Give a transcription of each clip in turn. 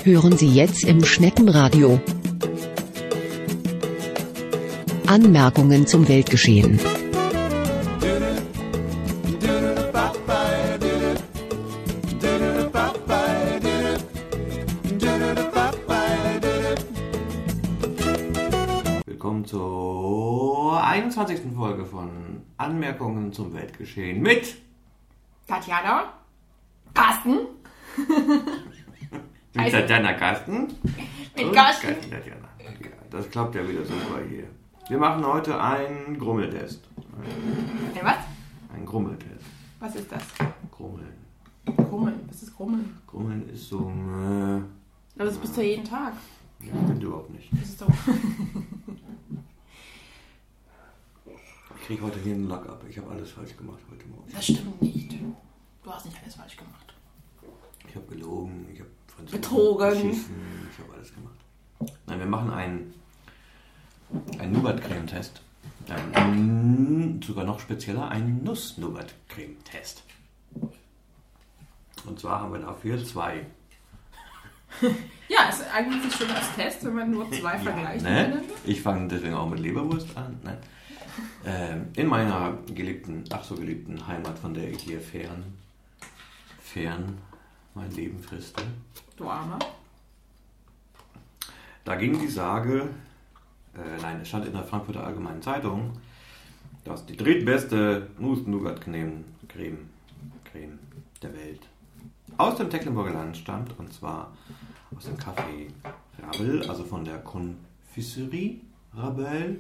hören Sie jetzt im Schneckenradio. Anmerkungen zum Weltgeschehen. Willkommen zur 21. Folge von Anmerkungen zum Weltgeschehen mit Tatjana, Carsten. mit Tatjana, Carsten. Mit Carsten. Tatjana. Ja, das klappt ja wieder super hier. Wir machen heute einen Grummeltest. Ein was? Ein Grummeltest. Was ist das? Grummeln. Grummeln. Was ist Grummeln? Grummeln ist so... Aber das bist du ja jeden Tag. Ja, stimmt überhaupt nicht. Das ist doch... Ich kriege heute hier einen Lack ab. Ich habe alles falsch gemacht heute Morgen. Das stimmt nicht. Du hast nicht alles falsch gemacht. Ich habe gelogen, ich habe betrogen. Geschissen, ich habe alles gemacht. Nein, wir machen einen Nougat-Creme-Test. Sogar noch spezieller, einen Nuss-Nougat-Creme-Test. Und zwar haben wir dafür 2. Ja, ist eigentlich nicht schön als Test, wenn man nur 2 vergleicht miteinander. Ich fange deswegen auch mit Leberwurst an. Nein. In meiner geliebten, ach so geliebten Heimat, von der ich hier fern mein Leben friste. Du Armer. Da ging die Sage, es stand in der Frankfurter Allgemeinen Zeitung, dass die drittbeste Nuss-Nougat-Creme der Welt aus dem Tecklenburger Land stammt, und zwar aus dem Café Rabel, also von der Confiserie Rabel.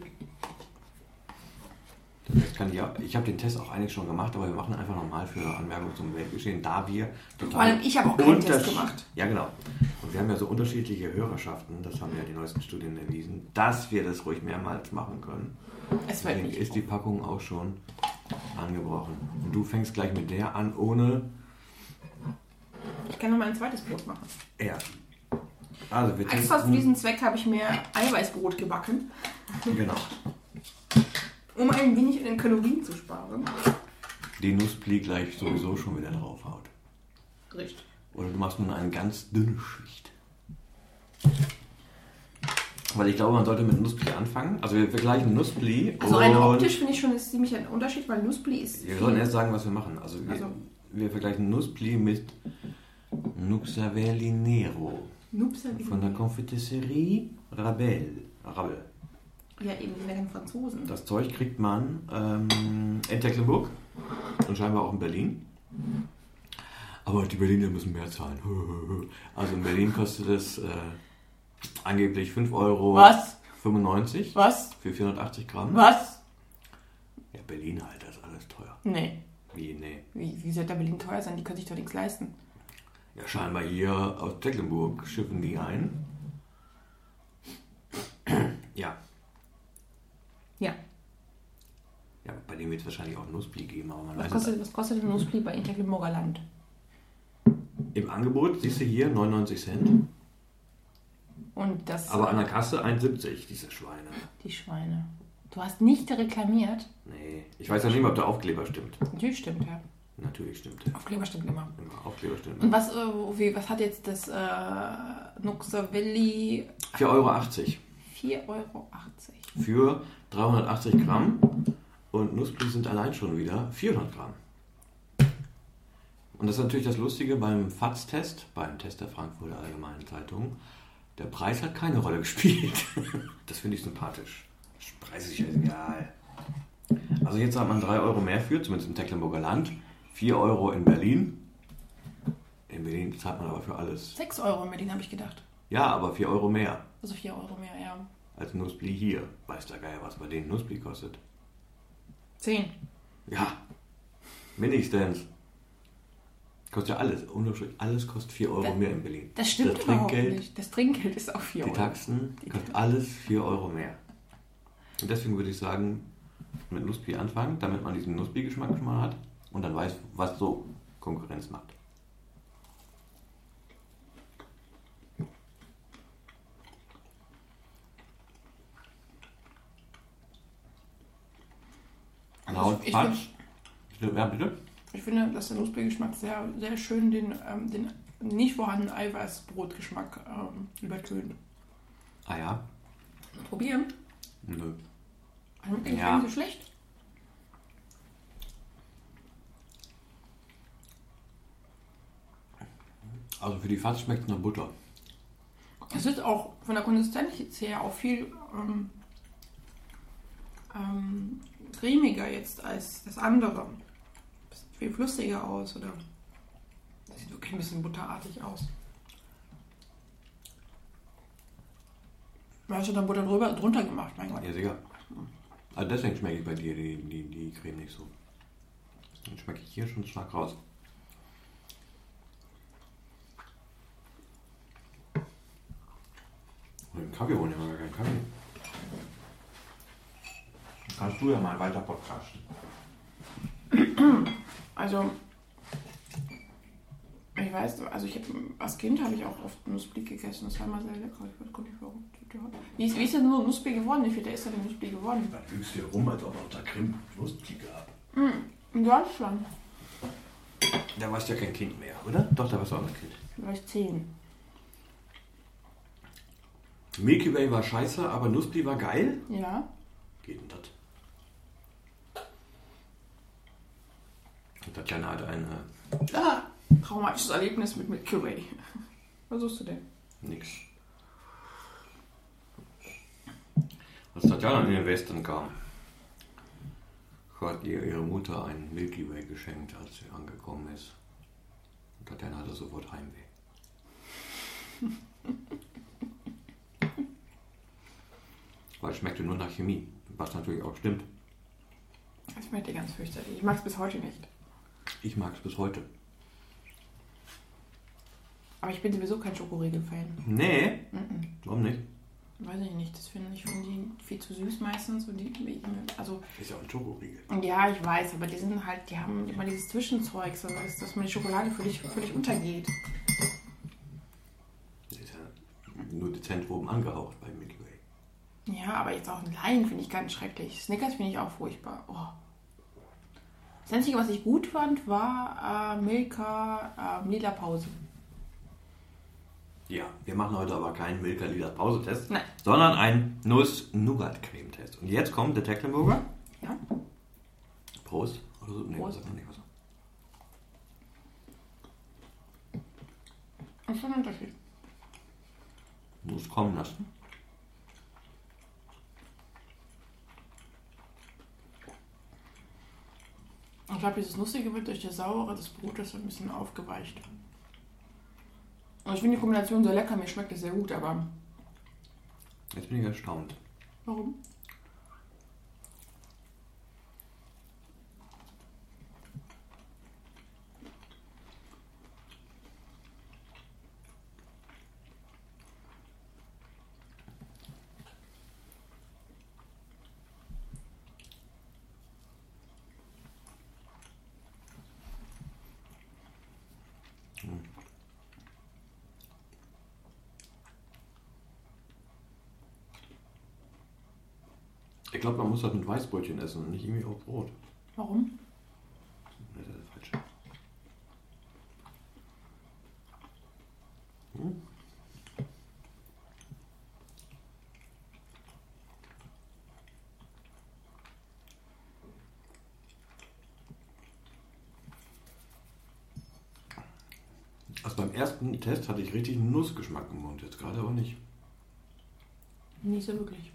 Ich habe den Test auch eigentlich schon gemacht, aber wir machen einfach nochmal für Anmerkungen zum Weltgeschehen, da wir total... Vor allem ich habe auch keinen Test gemacht. Ja, genau. Und wir haben ja so unterschiedliche Hörerschaften, das haben ja die neuesten Studien erwiesen, dass wir das ruhig mehrmals machen können. Deswegen ist die Packung auch schon angebrochen. Und du fängst gleich mit der an, ohne... Ich kann noch mal ein zweites Brot machen. Ja. Also wir Extra für diesen Zweck habe ich mir Eiweißbrot gebacken. Genau. Um ein wenig an den Kalorien zu sparen. Die Nusspli gleich sowieso schon wieder draufhaut. Richtig. Oder du machst nun eine ganz dünne Schicht. Weil ich glaube, man sollte mit Nusspli anfangen. Also wir vergleichen Nusspli. Also rein optisch finde ich schon ist ziemlich ein Unterschied, weil Nusspli ist... Wir sollen erst sagen, was wir machen. Also wir vergleichen Nusspli mit Nuxavelli Nero. Von der Confiserie Rabel. Ja, eben, die sind ja Franzosen. Das Zeug kriegt man in Tecklenburg und scheinbar auch in Berlin. Aber die Berliner müssen mehr zahlen. Also in Berlin kostet es angeblich 5,95 Euro. Was? Was? Für 480 Gramm. Was? Ja, Berlin halt, das ist alles teuer. Nee. Wie, nee? Wie soll der Berlin teuer sein? Die können sich doch nichts leisten. Ja, scheinbar hier aus Tecklenburg schiffen die ein. Ja. Ja. Ja, bei dem wird es wahrscheinlich auch Nusspli geben, aber man Was weiß kostet ein Nusspli bei Tecklenburger Land? Im Angebot siehst du hier 99 Cent. Und das... Aber an der Kasse 1,70, diese Schweine. Die Schweine. Du hast nicht reklamiert? Nee, ich weiß ja nicht mehr, ob der Aufkleber stimmt. Natürlich stimmt, ja. Natürlich stimmt er. Aufkleber stimmt immer. Aufkleber stimmt. Und was hat jetzt das Nuxavelli... 4,80 Euro. 4,80 Euro. Für 380 Gramm. Und Nusspli sind allein schon wieder 400 Gramm. Und das ist natürlich das Lustige beim FATS-Test, beim Test der Frankfurter Allgemeinen Zeitung. Der Preis hat keine Rolle gespielt. Das finde ich sympathisch. Der Preis ist ja egal. Also jetzt zahlt man 3 Euro mehr für, zumindest im Tecklenburger Land. 4 Euro in Berlin. In Berlin zahlt man aber für alles. 6 Euro in Berlin, habe ich gedacht. Ja, aber 4 Euro mehr. Also 4 Euro mehr, ja. Als Nusspli hier. Weiß der Geier, was bei denen Nusspli kostet. 10. Ja, mindestens. Kostet ja alles. Alles kostet 4 Euro mehr in Berlin. Das stimmt überhaupt nicht. Das Trinkgeld ist auch 4 Euro. Die Taxen kostet alles 4 Euro mehr. Und deswegen würde ich sagen, mit Nusspli anfangen, damit man diesen Nusspli-Geschmack schon mal hat und dann weiß, was so Konkurrenz macht. Ja, bitte? Ich finde, dass der Nussbiergeschmack sehr, sehr schön den nicht vorhandenen Eiweißbrotgeschmack übertönt. Ah ja? Probieren? Nö. Eigentlich Ja. gar nicht so schlecht. Also für die Fatz schmeckt es nach Butter. Es ist auch von der Konsistenz her auch viel cremiger jetzt als das andere. Sieht viel flüssiger aus oder das sieht wirklich ein bisschen butterartig aus. Du hast schon da Butter drunter gemacht, mein Gott. Ja, sicher. Also deswegen schmecke ich bei dir die Creme nicht so. Dann schmecke ich hier schon stark raus. Und den Kaffee holen wir gar keinen Kaffee. Kannst du ja mal weiter podcasten. Also, ich weiß, also als Kind habe ich auch oft Nussblie gegessen. Das war immer sehr lecker. Ich weiß gar nicht, warum. Wie ist denn nur Nussblie geworden? Wie viel der ist denn Nussblie geworden? Dann lügst du hier rum, als ob er unter Creme Nussblie gab. In Deutschland. Da warst du ja kein Kind mehr, oder? Doch, da warst du auch ein Kind. Vielleicht 10. Milky Way war scheiße, aber Nussblie war geil? Ja. Geht denn das? Und Tatjana hat eine... Traumatisches Erlebnis mit Milky Way. Was suchst du denn? Nix. Als Tatjana in den Westen kam, hat ihr ihre Mutter ein Milky Way geschenkt, als sie angekommen ist. Und Tatjana hatte sofort Heimweh. Weil es schmeckte nur nach Chemie, was natürlich auch stimmt. Das schmeckt dir ganz fürchterlich. Ich mag es bis heute nicht. Ich mag es bis heute. Aber ich bin sowieso kein Schokoriegel-Fan. Nee, warum nicht? Weiß ich nicht. Ich finde die viel zu süß meistens. Und also, Ist ja auch ein Schokoriegel. ja, ich weiß, aber die haben immer dieses Zwischenzeug, so dass mir die Schokolade völlig untergeht. Das ist ja nur dezent oben angehaucht bei Milky Way. Ja, aber jetzt auch ein Lion finde ich ganz schrecklich. Snickers finde ich auch furchtbar. Oh. Das Einzige, was ich gut fand, war Milka Lila Pause. Ja, wir machen heute aber keinen Milka-Lila-Pause-Test, Nein. sondern einen Nuss-Nougat-Creme-Test. Und jetzt kommt der Tecklenburger. Ja. Prost. Oder so? Nee, Prost. sagt man nicht was. Was ist denn der Unterschied? Nuss kommen lassen. Ich glaube, dieses Nussige wird durch das Saure des Brotes ein bisschen aufgeweicht. Und ich finde die Kombination sehr lecker, mir schmeckt es sehr gut, aber Jetzt bin ich erstaunt. warum? Ich glaube, man muss das mit Weißbrötchen essen und nicht irgendwie auf Brot. Warum? Das ist falsch. Hm? Also beim ersten Test hatte ich richtig einen Nussgeschmack im Mund, jetzt gerade aber nicht. Nicht so wirklich.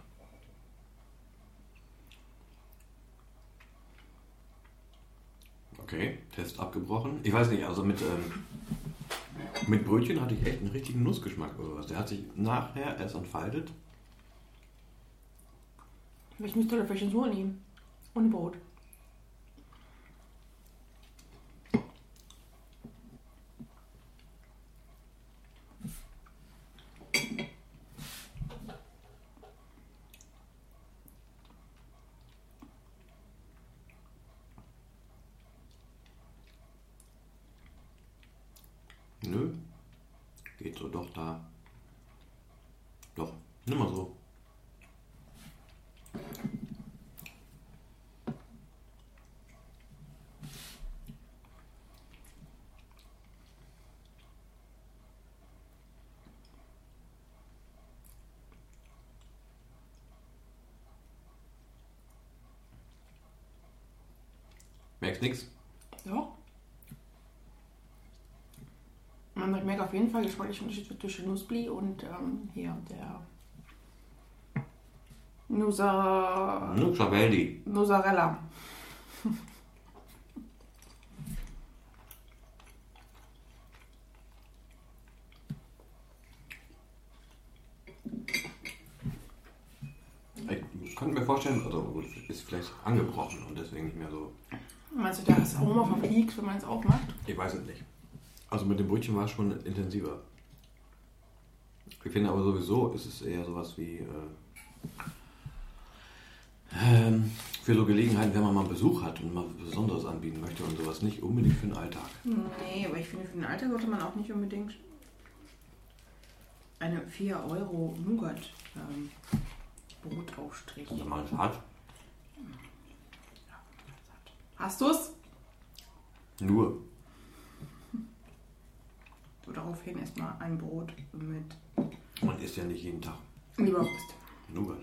Okay, Test abgebrochen. Ich weiß nicht, also mit Brötchen hatte ich echt einen richtigen Nussgeschmack oder was. Der hat sich nachher erst entfaltet. Ich müsste da vielleicht so nehmen. Ohne Brot. Nö. Geht so, doch da. Doch, nimm mal so. Merkst nix? Doch. Man merkt auf jeden Fall geschmacklichen Unterschied zwischen Nussbli und hier der Nuzzarelli. Mozzarella. Ich könnte mir vorstellen, also gut, ist vielleicht angebrochen und deswegen nicht mehr so. Meinst du, das Aroma verfliegt, wenn man es aufmacht? Ich weiß es nicht. Also mit dem Brötchen war es schon intensiver. Ich finde aber sowieso ist es eher sowas wie für so Gelegenheiten, wenn man mal Besuch hat und mal was Besonderes anbieten möchte und sowas, nicht unbedingt für den Alltag. Nee, aber ich finde, für den Alltag sollte man auch nicht unbedingt eine 4 € Nougat Brotaufstrich. Wenn man es hat, Hast du es? nur. So, daraufhin erstmal ein Brot mit Man isst ja nicht jeden Tag Leberwurst. Nougat.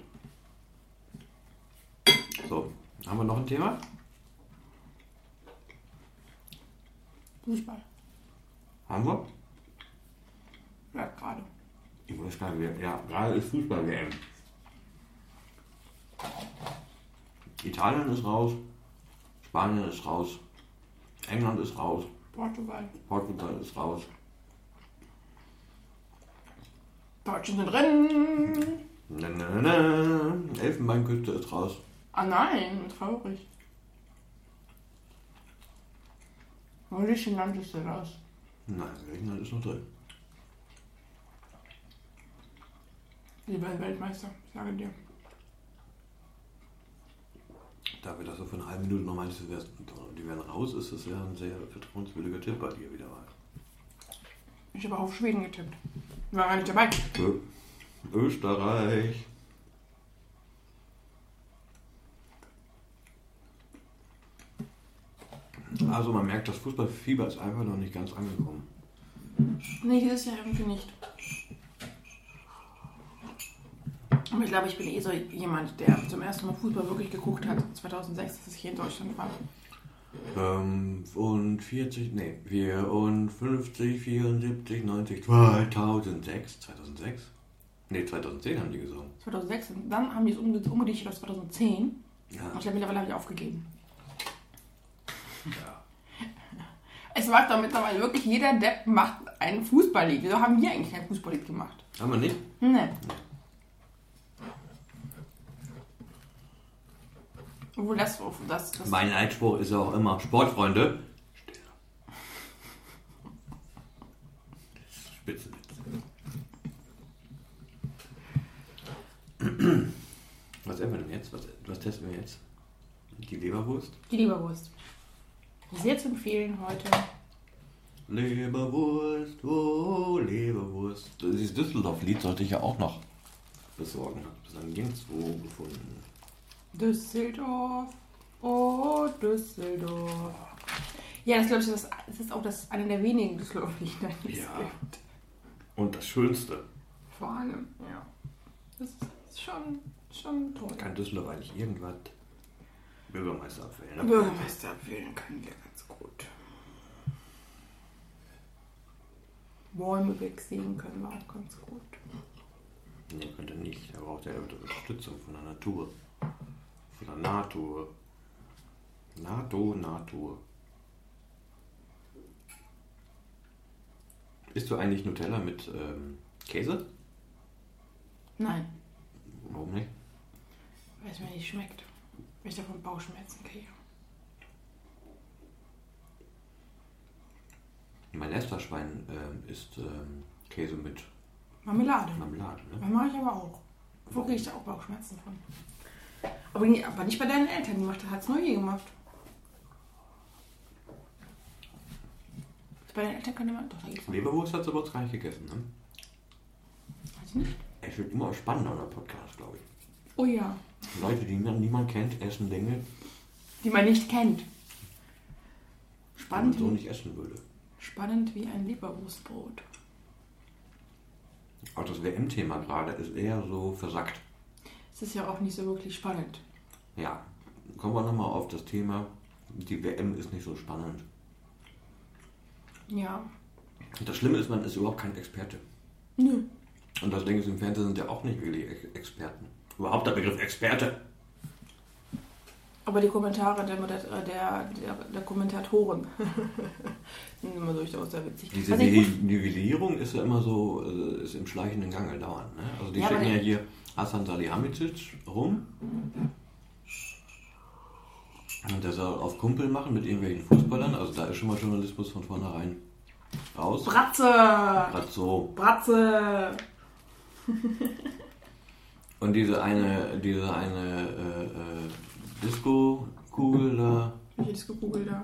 So, haben wir noch ein Thema? Fußball. Haben wir? Ja, gerade. Ich weiß gar nicht, ja, gerade ist Fußball-WM. Italien ist raus, Spanien ist raus, England ist raus, Portugal. Portugal ist raus. Deutschland sind drin. Elfenbeinküste ist raus. Ah nein, traurig. Griechenland ist raus. Nein, Griechenland ist noch drin. Die werden Weltmeister, ich sage dir. Dafür, dass du für eine halbe Minute noch meinst, die werden raus, ist das ja ein sehr vertrauenswürdiger Tipp bei dir wieder mal. Ich habe auf Schweden getippt. War gar nicht dabei. Österreich. Also man merkt, das Fußballfieber ist einfach noch nicht ganz angekommen. Nee, dieses Jahr irgendwie nicht. Aber ich glaube, ich bin eh so jemand, der zum ersten Mal Fußball wirklich geguckt hat. 2006, als ich hier in Deutschland war. 54, 74, 90, 2006. 2006? Ne, 2010 haben die gesungen. 2006. Und dann haben die es umgedichtet auf 2010. Ja. Und ich glaube, mittlerweile habe ich aufgegeben. Ja. Es macht doch mittlerweile wirklich jeder Depp macht ein Fußballlied. Wieso haben wir eigentlich kein Fußballlied gemacht? Haben wir nicht? Ne. Obwohl das Mein Einspruch ist auch immer, Sportfreunde. Still. Das ist Spitzenwitz. Was essen wir denn jetzt? Was testen wir jetzt? Die Leberwurst? die Leberwurst. Sehr zu empfehlen heute. Leberwurst, oh Leberwurst. Dieses Düsseldorf-Lied sollte ich ja auch noch besorgen. Habe es dann nirgendwo gefunden. Düsseldorf, oh Düsseldorf. Ja, das glaube ich, das ist auch eine der wenigen Düsseldorf-Lieder, die es Ja. gibt. Und das Schönste. Vor allem, ja. Das ist schon toll. Kann Düsseldorf eigentlich irgendwas Bürgermeister abwählen? Bürgermeister abwählen können wir ganz gut. Bäume wegsägen können wir auch ganz gut. Nee, könnte nicht. Er braucht ja Unterstützung von der Natur. Von der Natur. Natur. Isst du eigentlich Nutella mit Käse? Nein, Warum nicht? weil es mir nicht schmeckt. Weil ich davon Bauchschmerzen kriege. Mein Lästerschwein isst Käse mit Marmelade. Marmelade. Ne? Das mache ich aber auch. Wo kriege ich da auch Bauchschmerzen von? Aber nicht bei deinen Eltern. Die hat es neu gemacht. Bei deinen Eltern kann jemand. Doch, da geht's. Leberwurst hat sie aber gar nicht gegessen. Ne? Weiß ich nicht. Es wird immer spannender, der Podcast, glaube ich. Oh ja. Leute, die niemand kennt, essen Dinge, Die man nicht kennt. die man Spannend, so nicht essen würde. spannend wie ein Leberwurstbrot. Auch das WM-Thema gerade ist eher so versackt. Es ist ja auch nicht so wirklich spannend. Ja, kommen wir nochmal auf das Thema die WM ist nicht so spannend. Ja. Und das Schlimme ist, man ist überhaupt kein Experte. Nö. Und das Ding ist, im Fernsehen sind ja auch nicht wirklich Experten. Überhaupt der Begriff Experte. Aber die Kommentare der Kommentatoren sind immer durchaus sehr witzig. Diese Nivellierung ist ja immer so, ist im schleichenden Gange dauernd. Ne? Also die schicken ja hier Hasan Salihamidzic rum. Und der soll auf Kumpel machen mit irgendwelchen Fußballern. Also da ist schon mal Journalismus von vornherein raus. Bratze! Und diese eine Disco-Kugel da. Welche Disco-Kugel da?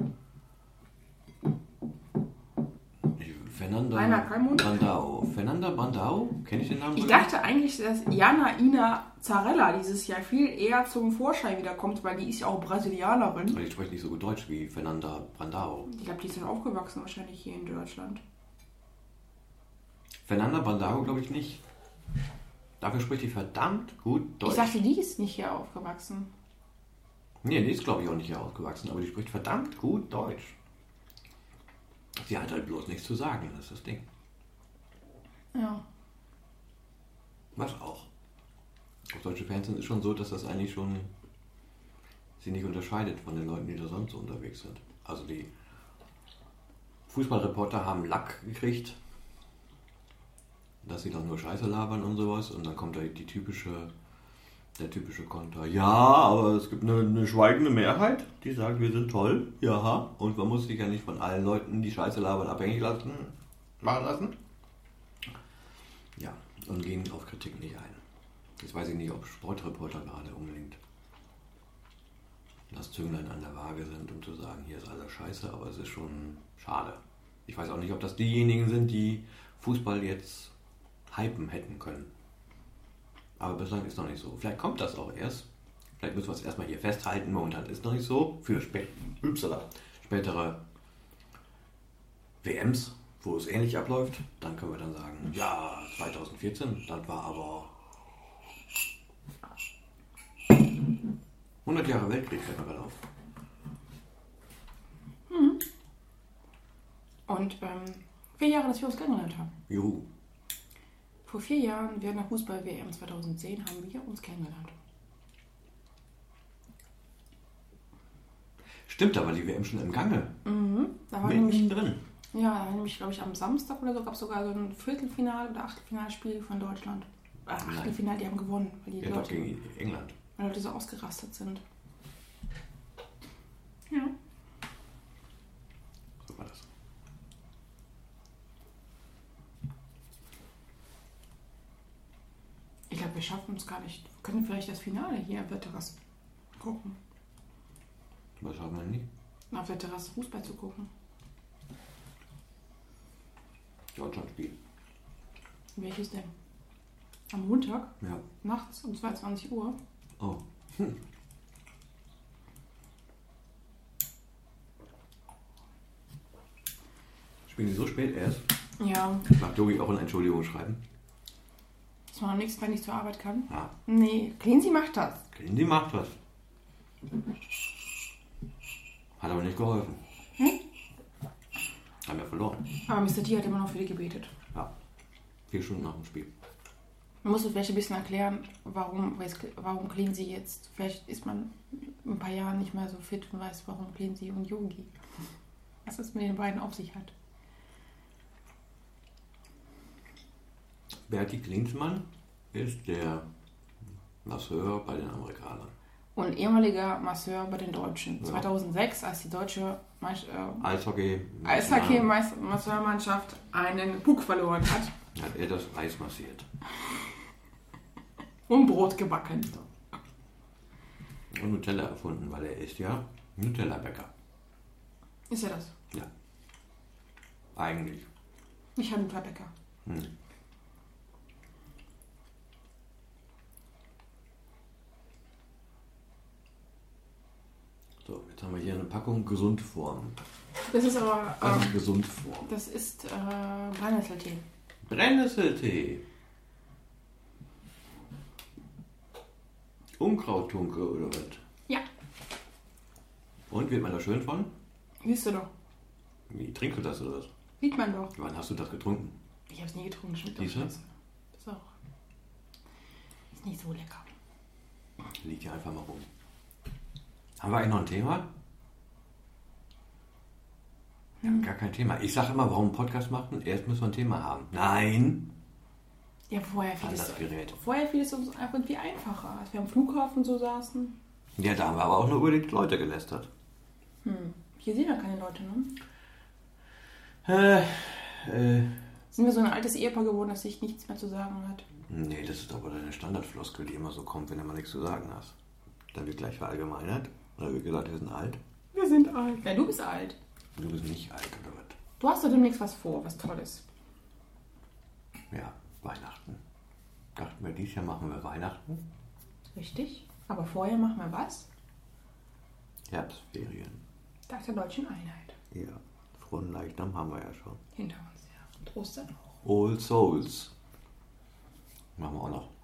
Fernanda Brandao? Kenne ich den Namen? Ich dachte eigentlich, dass Jana Ina Zarella dieses Jahr viel eher zum Vorschein wiederkommt, weil die ist ja auch Brasilianerin. Aber die spricht nicht so gut Deutsch wie Fernanda Brandao. Ich glaube, die ist dann aufgewachsen wahrscheinlich hier in Deutschland. Fernanda Brandao glaube ich nicht. Dafür spricht die verdammt gut Deutsch. Ich dachte, die ist nicht hier aufgewachsen. Nee, die ist glaube ich auch nicht hier aufgewachsen, aber die spricht verdammt gut Deutsch. Sie hat halt bloß nichts zu sagen, das ist das Ding. Ja. Was auch. Das deutsche Fernsehen ist schon so, dass das eigentlich schon sie nicht unterscheidet von den Leuten, die da sonst so unterwegs sind. Also die Fußballreporter haben Lack gekriegt, dass sie doch nur Scheiße labern und sowas, und dann kommt da der typische Konter. Ja, aber es gibt eine schweigende Mehrheit, die sagt, wir sind toll. Ja, und man muss sich ja nicht von allen Leuten, die Scheiße labern, abhängig machen lassen. Ja, und gehen auf Kritik nicht ein. Jetzt weiß ich nicht, ob Sportreporter gerade unbedingt das Zünglein an der Waage sind, um zu sagen, hier ist alles scheiße, aber es ist schon schade. Ich weiß auch nicht, ob das diejenigen sind, die Fußball jetzt hypen hätten können. Aber bislang ist noch nicht so. Vielleicht kommt das auch erst. Vielleicht müssen wir es erstmal hier festhalten. Momentan ist noch nicht so. Für spätere WMs, wo es ähnlich abläuft, dann können wir dann sagen, ja, 2014, das war aber 100 Jahre Weltkrieg, fällt mir gerade auf. Und 4 Jahre, dass wir uns kennengelernt haben. Juhu. Vor 4 Jahren, während der Fußball-WM 2010, haben wir uns kennengelernt. Stimmt, da war die WM schon im Gange. Da war nämlich drin. Ja, da war nämlich, glaube ich, am Samstag oder so gab es sogar so ein Viertelfinal- oder Achtelfinalspiel von Deutschland. Achtelfinal, die haben gewonnen, weil die Ja, doch, gegen England. Weil Leute so ausgerastet sind. Ja. So war das. Ich glaube, wir schaffen es gar nicht. Wir können vielleicht das Finale hier auf der Terrasse gucken. Was schaffen wir nicht? Auf der Terrasse Fußball zu gucken. Deutschlandspiel. Welches denn? Am Montag? Ja. Nachts um 22 Uhr? Oh. Spielen die so spät erst? Ja. Mag Jogi auch eine Entschuldigung schreiben? Dass man am nächsten Tag nicht zur Arbeit kann? Ja. Nee, Cleansy macht das. Die macht was. Hat aber nicht geholfen. Haben wir verloren. Aber Mr. T hat immer noch für die gebetet. Ja. 4 Stunden nach dem Spiel. Man muss vielleicht ein bisschen erklären, warum Cleansy jetzt. Vielleicht ist man in ein paar Jahren nicht mehr so fit und weiß, warum Cleansy und Yogi. Was es mit den beiden auf sich hat. Berti Klinsmann ist der Masseur bei den Amerikanern. Und ehemaliger Masseur bei den Deutschen. Ja. 2006, als die deutsche Eishockey-Masseurmannschaft einen Puck verloren hat. hat er das Eis massiert. Und Brot gebacken. Und Nutella erfunden, weil er ist ja Nutella-Bäcker. Ist er das? Ja. Eigentlich. Ich habe einen Nutella-Bäcker. So, jetzt haben wir hier eine Packung Gesundform. Das ist aber... Was ist Gesundform? das ist Brennnesseltee. Brennnesseltee. Unkrauttunke oder was? Ja. Und, wird man da schön von? Siehst du doch. Wie trinkst du das oder was? Sieht man doch. Wann hast du das getrunken? Ich habe es nie getrunken, schmeckt doch Siehst du? scheiße. Ist auch. Ist nicht so lecker. Liegt hier einfach mal rum. Haben wir eigentlich noch ein Thema? Wir haben gar kein Thema. Ich sage immer, warum einen Podcast machen? Erst müssen wir ein Thema haben. Nein! Ja, vorher fiel Das Gerät. es uns irgendwie einfacher, als wir am Flughafen so saßen. Ja, da haben wir aber auch nur über die Leute gelästert. Hier sehen wir keine Leute, ne? Sind wir so ein altes Ehepaar geworden, das sich nichts mehr zu sagen hat? Nee, das ist aber deine Standardfloskel, die immer so kommt, wenn du mal nichts zu sagen hast. Dann wird gleich verallgemeinert. Oder wird gesagt, wir sind alt. Wir sind alt. Ja, du bist alt. Du bist nicht alt, oder was? Du hast doch demnächst was vor, was Tolles. Ja, Weihnachten. Dachten wir, dieses Jahr machen wir Weihnachten. Richtig. Aber vorher machen wir was? Herbstferien. Tag der Deutschen Einheit. Ja, frohen Leichnam haben wir ja schon. Hinter uns, ja. Und Ostern auch. All Souls. Machen wir auch noch.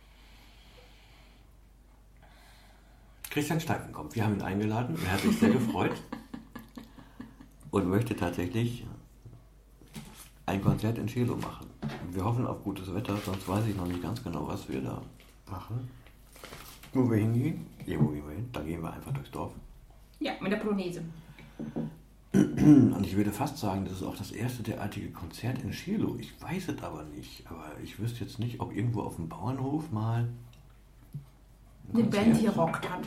Christian Steifen kommt. Wir haben ihn eingeladen. Er hat sich sehr gefreut. Und möchte tatsächlich ein Konzert in Schelo machen. Wir hoffen auf gutes Wetter, sonst weiß ich noch nicht ganz genau, was wir da machen. Wo wir hingehen? Ja, wo gehen wir hin? Da gehen wir einfach durchs Dorf. Ja, mit der Polonaise. Und ich würde fast sagen, das ist auch das erste derartige Konzert in Schelo. Ich weiß es aber nicht. Aber ich wüsste jetzt nicht, ob irgendwo auf dem Bauernhof mal eine Band hier rockt hat.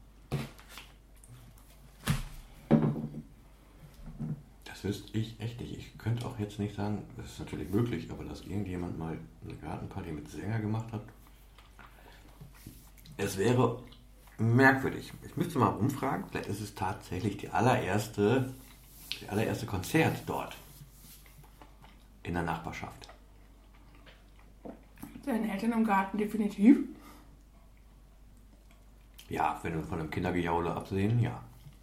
Das wüsste ich echt nicht. Ich könnte auch jetzt nicht sagen, das ist natürlich möglich, aber dass irgendjemand mal eine Gartenparty mit Sänger gemacht hat. Es wäre merkwürdig. Ich müsste mal umfragen, vielleicht ist es tatsächlich die allererste Konzert dort in der Nachbarschaft. Deine Eltern im Garten definitiv. Ja, wenn wir von einem Kindergejaule absehen, ja.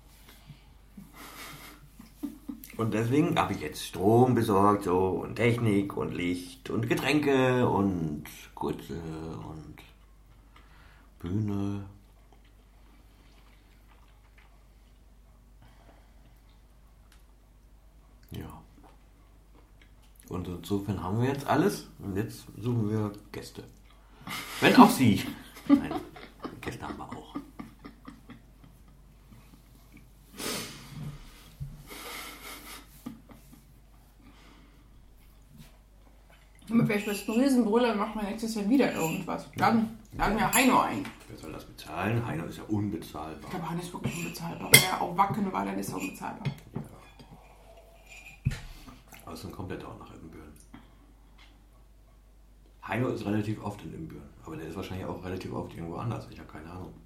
Und deswegen habe ich jetzt Strom besorgt, so, und Technik und Licht und Getränke und Kutsche und Bühne. Ja. Und insofern haben wir jetzt alles und jetzt suchen wir Gäste. Wenn auch Sie. Nein, Gäste haben wir auch. Mit welcher Riesenbrille macht man nächstes Jahr wieder irgendwas. Dann laden wir Heino ein. Wer soll das bezahlen? Heino ist ja unbezahlbar. Ich glaube, Heino ist wirklich unbezahlbar. Wenn er auch Wacken war, dann ist er unbezahlbar. Ja. Außerdem kommt er auch nach Ibbenbüren. Heino ist relativ oft in Ibbenbüren. Aber der ist wahrscheinlich auch relativ oft irgendwo anders. Ich habe keine Ahnung.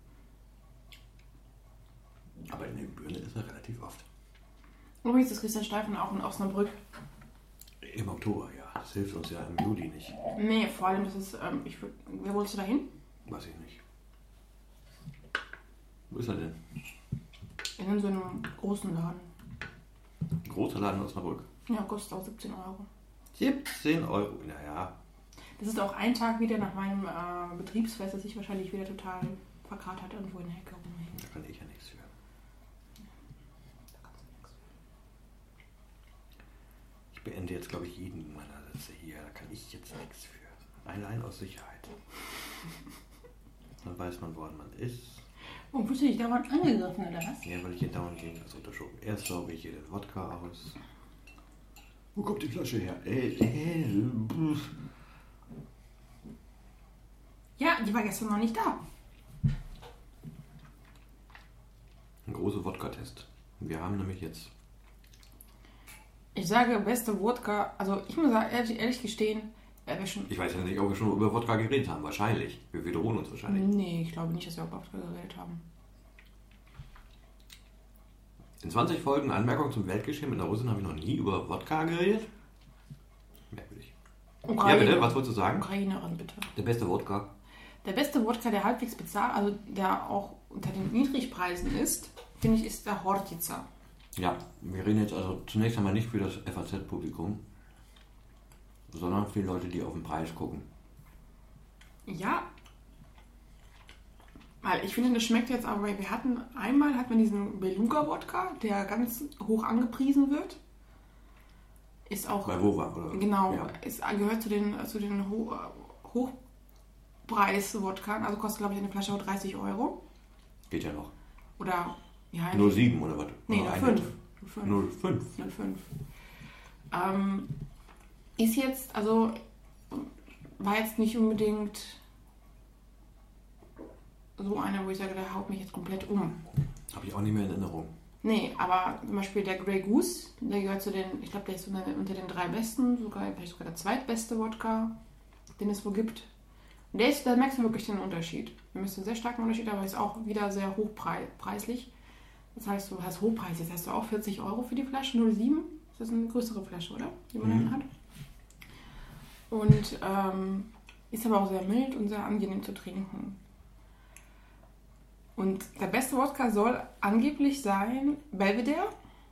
Aber in Ibbenbüren ist er relativ oft. Übrigens ist Christian Steifen auch in Osnabrück. Im Oktober, ja. Das hilft uns ja im Juli nicht. Nee, vor allem, das ist, wer wolltest du da hin? Weiß ich nicht. Wo ist er denn? In so einem großen Laden. Großer Laden aus Osnabrück. Ja, kostet auch 17 Euro. 17 Euro, naja. Das ist auch ein Tag wieder nach meinem Betriebsfest, das ich wahrscheinlich wieder total verkratert irgendwo in der Hecke rumhängen. Da kann ich ja nichts für. Ich beende jetzt, glaube ich, jeden meiner Sätze hier. Da kann ich jetzt nichts für. Allein aus Sicherheit. Dann weiß man, woran man ist. Und fühlst du dich dauernd angegriffen, oder was? Ja, weil ich hier dauernd gegen das unterschoben. Erst sauge ich hier den Wodka aus. Wo kommt die Flasche her? Ja, die war gestern noch nicht da. Ein großer Wodka-Test. Wir haben nämlich jetzt... Ich sage, beste Wodka, also ich muss sagen, ehrlich gestehen, Ich weiß ja nicht, ob wir schon über Wodka geredet haben. Wahrscheinlich. Wir wiederholen uns wahrscheinlich. Nee, ich glaube nicht, dass wir über Wodka geredet haben. In 20 Folgen Anmerkung zum Weltgeschehen mit einer Russin habe ich noch nie über Wodka geredet. Merkwürdig. Ja, bitte, was wolltest du sagen? Ukrainerin, bitte. Der beste Wodka. Der beste Wodka, der halbwegs bezahlt, also der auch unter den Niedrigpreisen ist, finde ich, ist der Hortica. Ja, wir reden jetzt also zunächst einmal nicht für das FAZ-Publikum, sondern für die Leute, die auf den Preis gucken. Ja. Weil ich finde, das schmeckt jetzt aber, weil einmal hatten wir diesen Beluga-Wodka, der ganz hoch angepriesen wird. Ist auch... Bei Wova, oder? Genau, Ja. gehört zu den Hochpreis-Wodka, also kostet, glaube ich, eine Flasche auch 30 €. Geht ja noch. Oder, ja... 0,7 oder was? Nee, Oder 0,5. 0,5. 0,5. Ist jetzt, also, war jetzt nicht unbedingt so einer, wo ich sage, der haut mich jetzt komplett um. Habe ich auch nicht mehr in Erinnerung. Nee, aber zum Beispiel der Grey Goose, der gehört zu den, ich glaube, der ist unter den 3 besten, vielleicht sogar der zweitbeste Wodka, den es wohl gibt. Und da merkst du wirklich den Unterschied. Du merkst einen sehr starken Unterschied, aber ist auch wieder sehr hochpreislich. Das heißt, du hast Hochpreis, jetzt hast du auch 40 € für die Flasche, 0,7. Das ist eine größere Flasche, oder? Die man dann hat. Und ist aber auch sehr mild und sehr angenehm zu trinken. Und der beste Wodka soll angeblich sein Belvedere.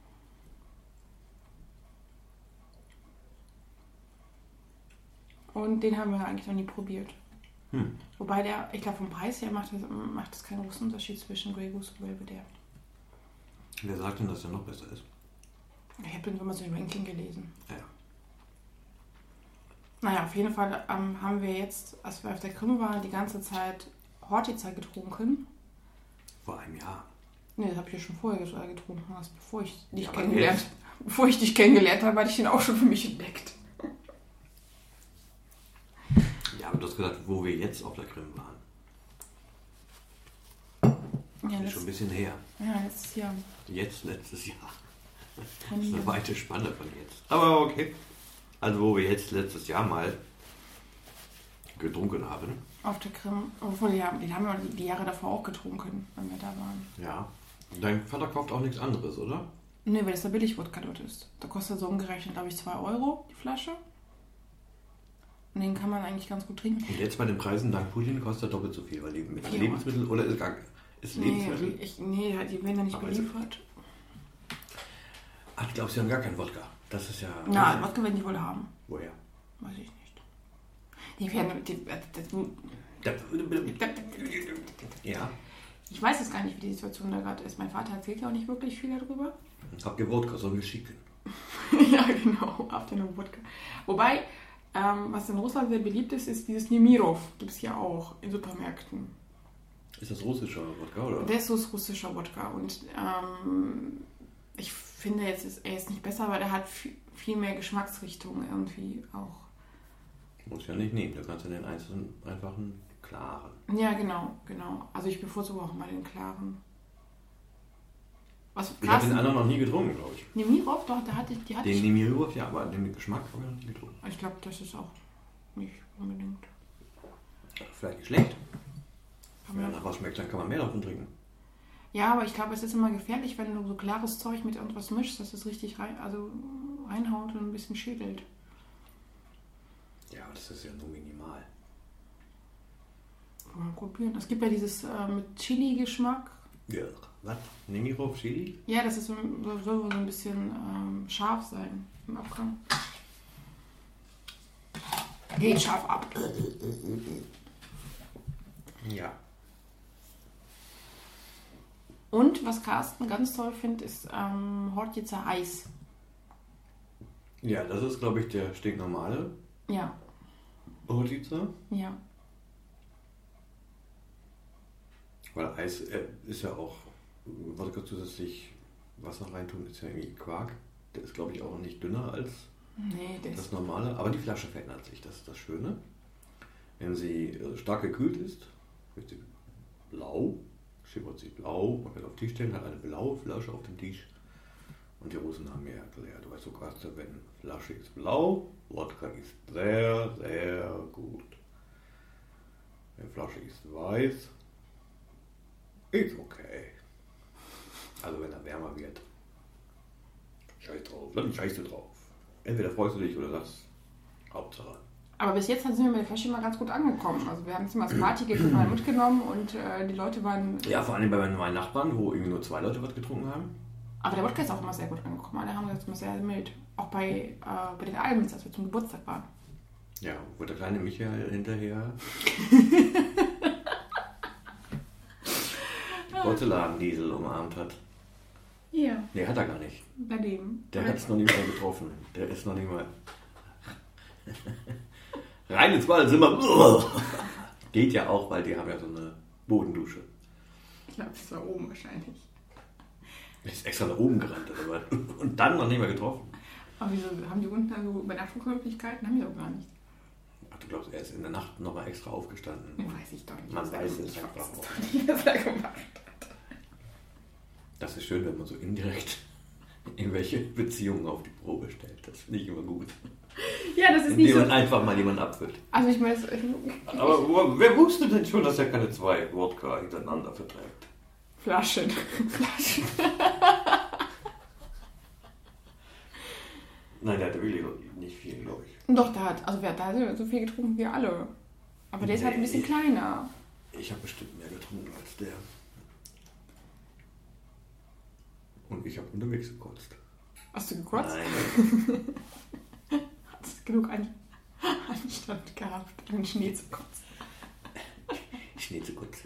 Und den haben wir eigentlich noch nie probiert. Wobei ich glaube, vom Preis her macht es keinen großen Unterschied zwischen Grey Goose und Belvedere. Wer sagt denn, dass der noch besser ist? Ich habe immer so ein Ranking gelesen. Ja. Naja, auf jeden Fall haben wir jetzt, als wir auf der Krim waren, die ganze Zeit Hortizer getrunken. Vor einem Jahr. Nee, das habe ich ja schon vorher getrunken, bevor ich dich Ja, kennengelernt habe, hatte ich den auch schon für mich entdeckt. Ja, aber du hast gesagt, wo wir jetzt auf der Krim waren. Ja, Das ist schon ein bisschen her. Ja, letztes Jahr. Letztes Jahr. Das ist eine weite Spanne von jetzt. Aber okay. Also wo wir jetzt letztes Jahr mal getrunken haben. Auf der Krim. Obwohl, ja, den haben wir die Jahre davor auch getrunken, wenn wir da waren. Ja. Dein Vater kauft auch nichts anderes, oder? Nee, weil das der Billig-Wodka dort ist. Da kostet so umgerechnet, glaube ich, 2 € die Flasche. Und den kann man eigentlich ganz gut trinken. Und jetzt bei den Preisen dank Putin kostet er doppelt so viel. Weil Lebensmittel oder ist Lebensmittel? Nee, die werden ja nicht Aber beliefert. Ach, ich glaube, sie haben gar keinen Wodka. Das ist ja... Nein, Wodka werden die wohl haben. Woher? Weiß ich nicht. Die werden... Ja. Ich weiß jetzt gar nicht, wie die Situation da gerade ist. Mein Vater erzählt ja auch nicht wirklich viel darüber. Habt ihr Wodka, sollen wir schicken? Ja, genau. Afternoon Wodka. Wobei, was in Russland sehr beliebt ist, ist dieses Nemirov. Gibt es ja auch in Supermärkten. Ist das russischer Wodka, oder? Der ist so russischer Wodka. Und ich finde, er ist nicht besser, weil er hat viel mehr Geschmacksrichtungen irgendwie auch. Muss ja nicht nehmen, da kannst du den einzelnen einfachen klaren. Ja, genau. Also ich bevorzuge auch mal den klaren. Was Ich habe den anderen noch nie getrunken, glaube ich. Nemirov, doch, die hatte Den ich. Nemirov, ja, aber den Geschmack habe ich noch nie getrunken. Ich glaube, das ist auch nicht unbedingt. Vielleicht nicht schlecht. Kann Wenn man er nach was schmeckt, dann kann man mehr davon trinken. Ja, aber ich glaube, es ist immer gefährlich, wenn du so klares Zeug mit irgendwas mischst, dass es richtig reinhaut und ein bisschen schädelt. Ja, aber das ist ja nur minimal. Mal probieren. Es gibt ja dieses mit Chili-Geschmack. Ja, was? Nemirov Chili? Ja, das ist soll wohl so ein bisschen scharf sein im Abgang. Geht scharf ab. Ja. Und was Carsten ganz toll findet, ist Hortizer Eis. Ja, das ist, glaube ich, der stinknormale Ja, Hortizer. ja. Weil Eis ist ja auch, Wodka zusätzlich Wasser reintun, ist ja irgendwie Quark. Der ist, glaube ich, auch nicht dünner als Nee, das normale. Aber die Flasche verändert sich, das ist das Schöne. Wenn sie stark gekühlt ist, wird sie blau, schimmert sie blau. Man kann auf den Tisch stellen, hat eine blaue Flasche auf dem Tisch. Und die Russen haben mir erklärt, weißt du, Kaste, wenn Flasche ist blau, Wodka ist sehr, sehr gut. Wenn Flasche ist weiß, ist okay. Also wenn er wärmer wird, scheiß drauf, dann scheißt du drauf. Entweder freust du dich oder sagst, Hauptsache. Aber bis jetzt sind wir mit der Flasche immer ganz gut angekommen. Also wir haben es immer als Party mal mitgenommen und die Leute waren... Ja, vor allem bei meinen Nachbarn, wo irgendwie nur 2 Leute was getrunken haben. Aber der Wodka ist auch immer sehr gut angekommen. Alle haben gesagt, immer sehr mild. Auch bei den Albens, als wir zum Geburtstag waren. Ja, wo der kleine Michael hinterher Porzellandiesel umarmt hat. Hier, Nee, hat er gar nicht. daneben. Der hat es noch nicht mal getroffen. Der ist noch nicht mal... Rein ins Badezimmer. Geht ja auch, weil die haben ja so eine Bodendusche. Ich glaube, das war oben wahrscheinlich. Der ist extra nach oben gerannt oder was? Und dann noch nicht mehr getroffen. Aber wieso haben die unten also Übernachtungsmöglichkeiten? Haben die doch gar nicht. Ach, du glaubst, er ist in der Nacht nochmal extra aufgestanden? Weiß ich doch nicht. Man weiß es nicht, einfach weiß es auch. doch nicht, was er gemacht hat. Das ist schön, wenn man so indirekt irgendwelche Beziehungen auf die Probe stellt. Das finde ich immer gut. Ja, das ist Indem nicht man so. einfach mal jemanden abfüllt. Also ich meine, Aber wer wusste denn schon, dass er keine 2 Wodka hintereinander verträgt? Flaschen. Flaschen. Nein, der hat wirklich nicht viel, glaube ich. Doch, da hat er so viel getrunken wie alle. Aber der ist halt ein bisschen kleiner. Ich habe bestimmt mehr getrunken als der. Und ich habe unterwegs gekotzt. Hast du gekotzt? Nein. Hast du genug Anstand gehabt, einen Schnee zu kotzen? Schnee zu kurz. Ja.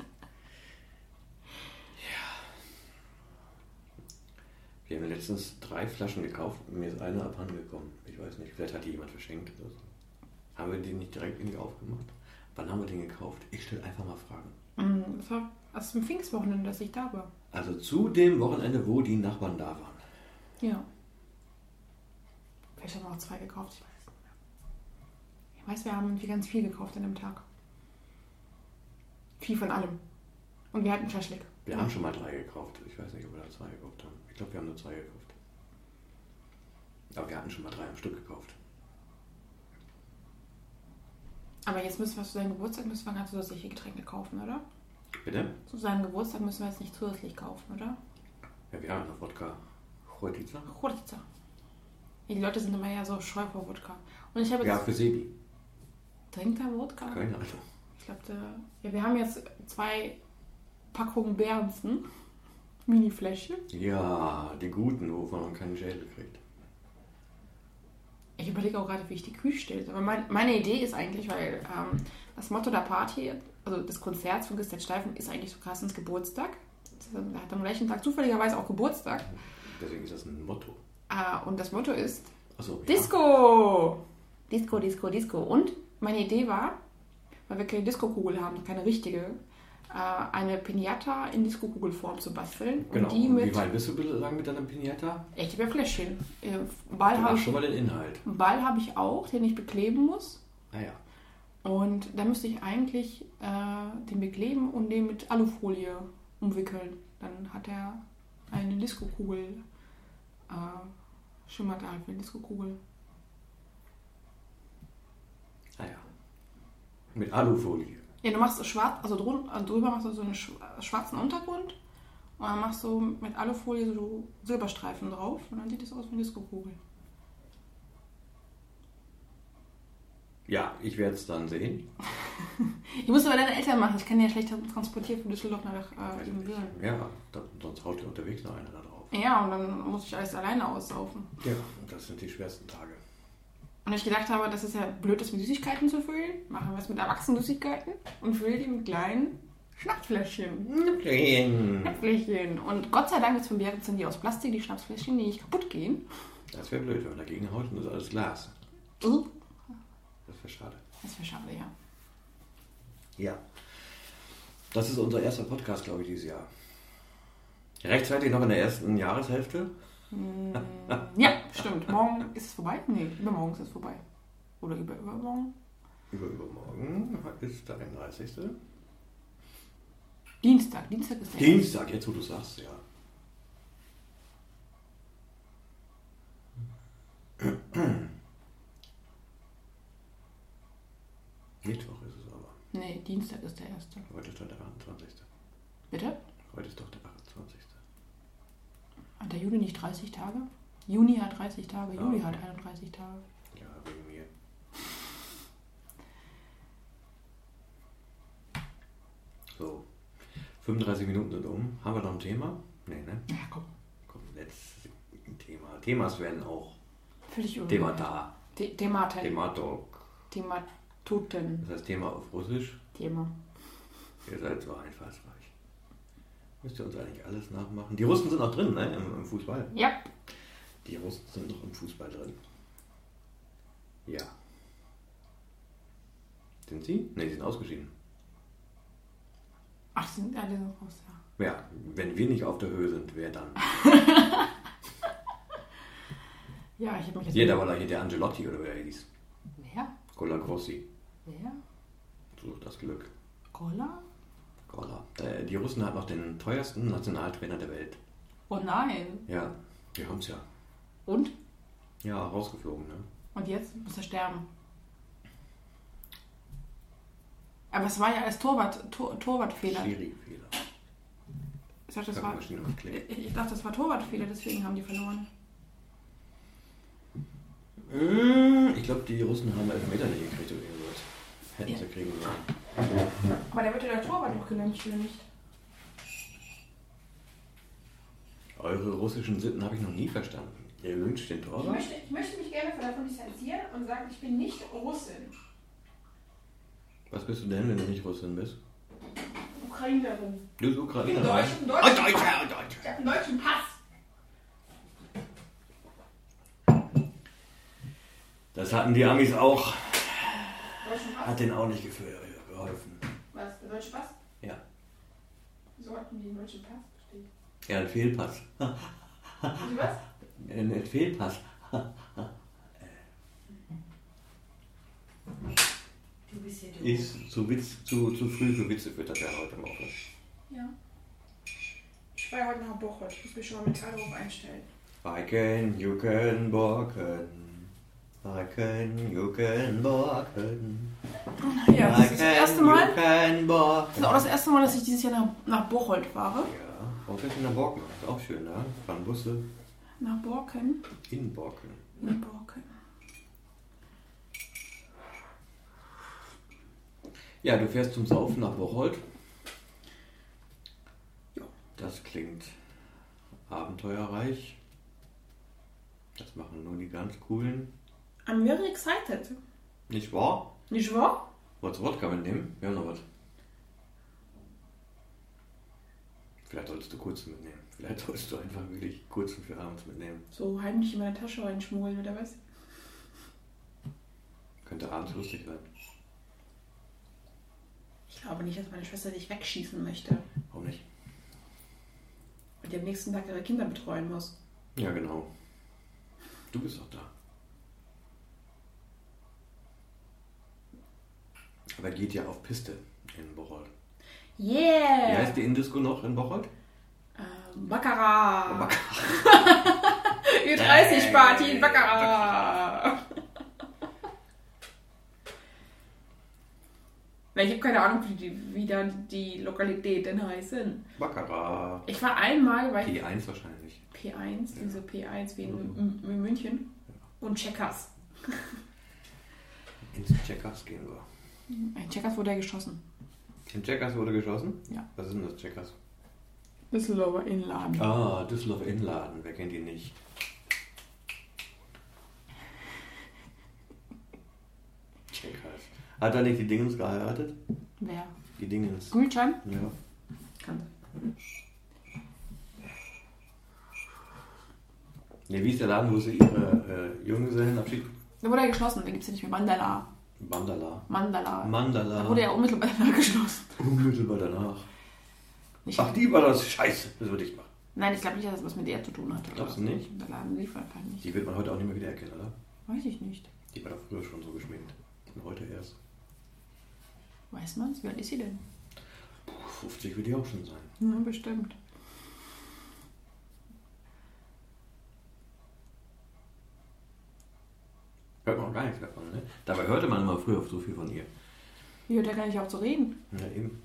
Wir haben letztens 3 Flaschen gekauft und mir ist eine abhanden gekommen. Ich weiß nicht, vielleicht hat die jemand verschenkt oder so. Haben wir die nicht direkt irgendwie aufgemacht? Wann haben wir den gekauft? Ich stelle einfach mal Fragen. Das war aus dem Pfingstwochenende, dass ich da war. Also zu dem Wochenende, wo die Nachbarn da waren. Ja. Vielleicht haben wir auch 2 gekauft, ich weiß nicht mehr. Ich weiß, wir haben irgendwie ganz viel gekauft an dem Tag. Viel von allem. Und wir hatten Schaschlik. Wir haben schon mal 3 gekauft. Ich weiß nicht, ob wir da 2 gekauft haben. Ich glaube, wir haben nur 2 gekauft. Aber wir hatten schon mal 3 am Stück gekauft. Aber jetzt müssen wir zu seinem Geburtstag ganz zusätzliche Getränke kaufen, oder? Bitte? Zu seinem Geburtstag müssen wir jetzt nicht zusätzlich kaufen, oder? Ja, wir haben noch Wodka. Chortica? Chortica. Die Leute sind immer ja so scheu vor Wodka. Und ich habe jetzt... Ja, für Sebi. Trinkt er Wodka? Keine Ahnung. Ich glaube, ja, wir haben jetzt 2 Packungen Bernsen. Mini-Fläschchen. Ja, die guten, wovon man keinen Schädel kriegt. Ich überlege auch gerade, wie ich die Küche stelle. Aber meine Idee ist eigentlich, weil das Motto der Party, also des Konzerts von Christian Steifen, ist eigentlich so Carstens Geburtstag. Er hat am gleichen Tag zufälligerweise auch Geburtstag. Deswegen ist das ein Motto. Und das Motto ist Achso, ja. Disco! Disco, Disco, Disco. Und meine Idee war, weil wir keine Disco-Kugel haben, keine richtige, eine Piñata in Disco-Kugelform zu basteln. Genau. Und die Und wie mit... weit bist du bislang mit deiner Pinata? Ich habe ja Fläschchen. Du Ball habe machst ich, schon mal den Inhalt. einen Ball habe ich auch, den ich bekleben muss. Ah ja. Und da müsste ich eigentlich den bekleben und den mit Alufolie umwickeln. Dann hat er eine Disco-Kugel. Schimmert halt wie eine Disco-Kugel. Ah ja. Mit Alufolie. Ja, du machst es schwarz, also drüber machst du so einen schwarzen Untergrund und dann machst du mit Alufolie so Silberstreifen drauf und dann sieht es aus wie eine Disco-Kugel. Ja, ich werde es dann sehen. Ich muss aber deine Eltern machen, ich kann ja schlecht transportieren von Düsseldorf nach Ibbenbüren. Ja, sonst haut dir unterwegs noch einer da drauf. Ja, und dann muss ich alles alleine aussaufen. Ja, das sind die schwersten Tage. Und ich gedacht habe, das ist ja blöd, das mit Süßigkeiten zu füllen. Machen wir es mit erwachsenen Süßigkeiten und füllen die mit kleinen Schnapsfläschchen. Schnapsfläschchen. Und Gott sei Dank ist von Berit sind die aus Plastik, die Schnapsfläschchen, die nicht kaputt gehen. Das wäre blöd, wenn man dagegen haut und das ist alles Glas. Das wäre schade. Das wäre schade, ja. Ja. Das ist unser erster Podcast, glaube ich, dieses Jahr. Rechtzeitig noch in der ersten Jahreshälfte. Ja, stimmt. Morgen ist es vorbei? Nee, übermorgen ist es vorbei. Oder übermorgen? Übermorgen ist der 31. Dienstag ist der Dienstag, jetzt wo du sagst, ja. Mittwoch ist es aber. Nee, Dienstag ist der erste. Heute ist doch der 28. Bitte? Heute ist doch der 28. Hat der Juli nicht 30 Tage? Juni hat 30 Tage, Ja. Juli hat 31 Tage. Ja, wegen mir. So, 35 Minuten sind um. Haben wir noch ein Thema? Nee, ne? Ja, komm. Komm, jetzt ein Thema. Themas werden auch Völlig Thema da. Thematen. Thematog. Thematuten. Das heißt Thema auf Russisch. Thema. Ihr seid so einfallsreich. Müsst ihr uns eigentlich alles nachmachen. Die Russen sind noch drin, ne? Im Fußball. Ja. Die Russen sind noch im Fußball drin. Ja. Sind sie? Ne, die sind ausgeschieden. Ach, die sind raus, ja. Ja, wenn wir nicht auf der Höhe sind, wer dann? Ja, ich habe mich jetzt... Jeder war da hier der Angelotti oder wer er hieß. Wer? Cola Grossi. Wer? Sucht das Glück. Cola? Cola. Die Russen hatten noch den teuersten Nationaltrainer der Welt. Oh nein. Ja, wir haben es ja. Und? Ja, rausgeflogen, ne? Und jetzt muss er sterben. Aber es war ja als Torwartfehler. Schiri-Fehler. Ich dachte, Ich das war Torwartfehler, deswegen haben die verloren. Ich glaube, die Russen haben Elfmeter nicht gekriegt oder irgendwas. Hätten sie kriegen sollen. Aber der wird ja der Torwart noch genannt, oder nicht? Eure russischen Sitten habe ich noch nie verstanden. Ihr wünscht den Torwart? Ich möchte mich gerne davon distanzieren und sagen, ich bin nicht Russin. Was bist du denn, wenn du nicht Russin bist? Ukrainerin. Du bist Ukrainerin? Deutschen Deutscher! Ich habe einen deutschen Pass. Das hatten die Amis auch. Deutschen Pass? Hat denen auch nicht geholfen. Was, der deutsche Pass? Ja. Wieso hatten die den deutschen Pass? Verstehe ich. Ja, ein Fehlpass. Und was? Ein Fehlpass. Du bist ja du. Ist zu früh für Witze füttert er heute Morgen. Ja. Ich fahre heute nach Bocholt. Ich muss mich schon mal mental darauf einstellen. Biken, you can walken. Biken, you can walken. Ja, das ist das erste Mal. Das ist auch Ja, das erste Mal, dass ich dieses Jahr nach Bocholt fahre. auch jetzt in der Borken. Ist auch schön, da. Fahren Busse Nach Borken. in Borken. In Borken. Ja, du fährst zum Saufen nach Bocholt. Ja. Das klingt abenteuerreich. Das machen nur die ganz coolen. I'm very excited. Nicht wahr? Nicht wahr? Wolltest du Wodka mitnehmen? Wir haben noch was. Vielleicht solltest du kurzen mitnehmen. Vielleicht solltest du einfach wirklich kurzen für abends mitnehmen. So heimlich in meine Tasche reinschmuggeln, oder was? Könnte abends lustig sein. Ich glaube nicht, dass meine Schwester dich wegschießen möchte. Warum nicht? Und die am nächsten Tag ihre Kinder betreuen muss. Ja, genau. Du bist doch da. Aber geht ja auf Piste in Bocholt. Yeah! Wie heißt die Indisco noch in Bocholt? Baccarat. Baccarat. Ü30-Party in Baccarat. Ich habe keine Ahnung, wie da die Lokalitäten heißen. Baccarat. Ich war einmal bei P1 wahrscheinlich. P1, diese P1 wie in München. Und Checkers. Ins Checkers gehen wir. Ein Checkers wurde ja geschossen. In Checkers wurde geschossen? Ja. Was ist denn das Checkers? Düsseldorfer Innenladen. Ah, Düsseldorf Innenladen. Wer kennt ihn nicht? Checkers. Hat er nicht die Dingens geheiratet? Wer? Die Dingens. Gülcan? Ja. Kann sein. Ne, wie ist der Laden, wo sie ihre Junggesellenabschied? Da wurde ja geschlossen, da gibt es ja nicht mehr Mandala. Mandala. Da wurde ja unmittelbar danach geschlossen. Unmittelbar danach. Nicht Ach, die war das Scheiße. Das würde ich machen. Nein, ich glaube nicht, dass das was mit der zu tun hat. Glaubst du nicht? Der Laden lief einfach nicht. Die wird man heute auch nicht mehr wieder erkennen, oder? Weiß ich nicht. Die war doch früher schon so geschminkt. Und heute erst. Weiß man's? Wie alt ist sie denn? 50 wird die auch schon sein. Ja, bestimmt. Hört man auch gar nichts davon, ne? Dabei hörte man immer früher so viel von ihr. Wie hört er gar nicht auf zu reden? Ja, eben.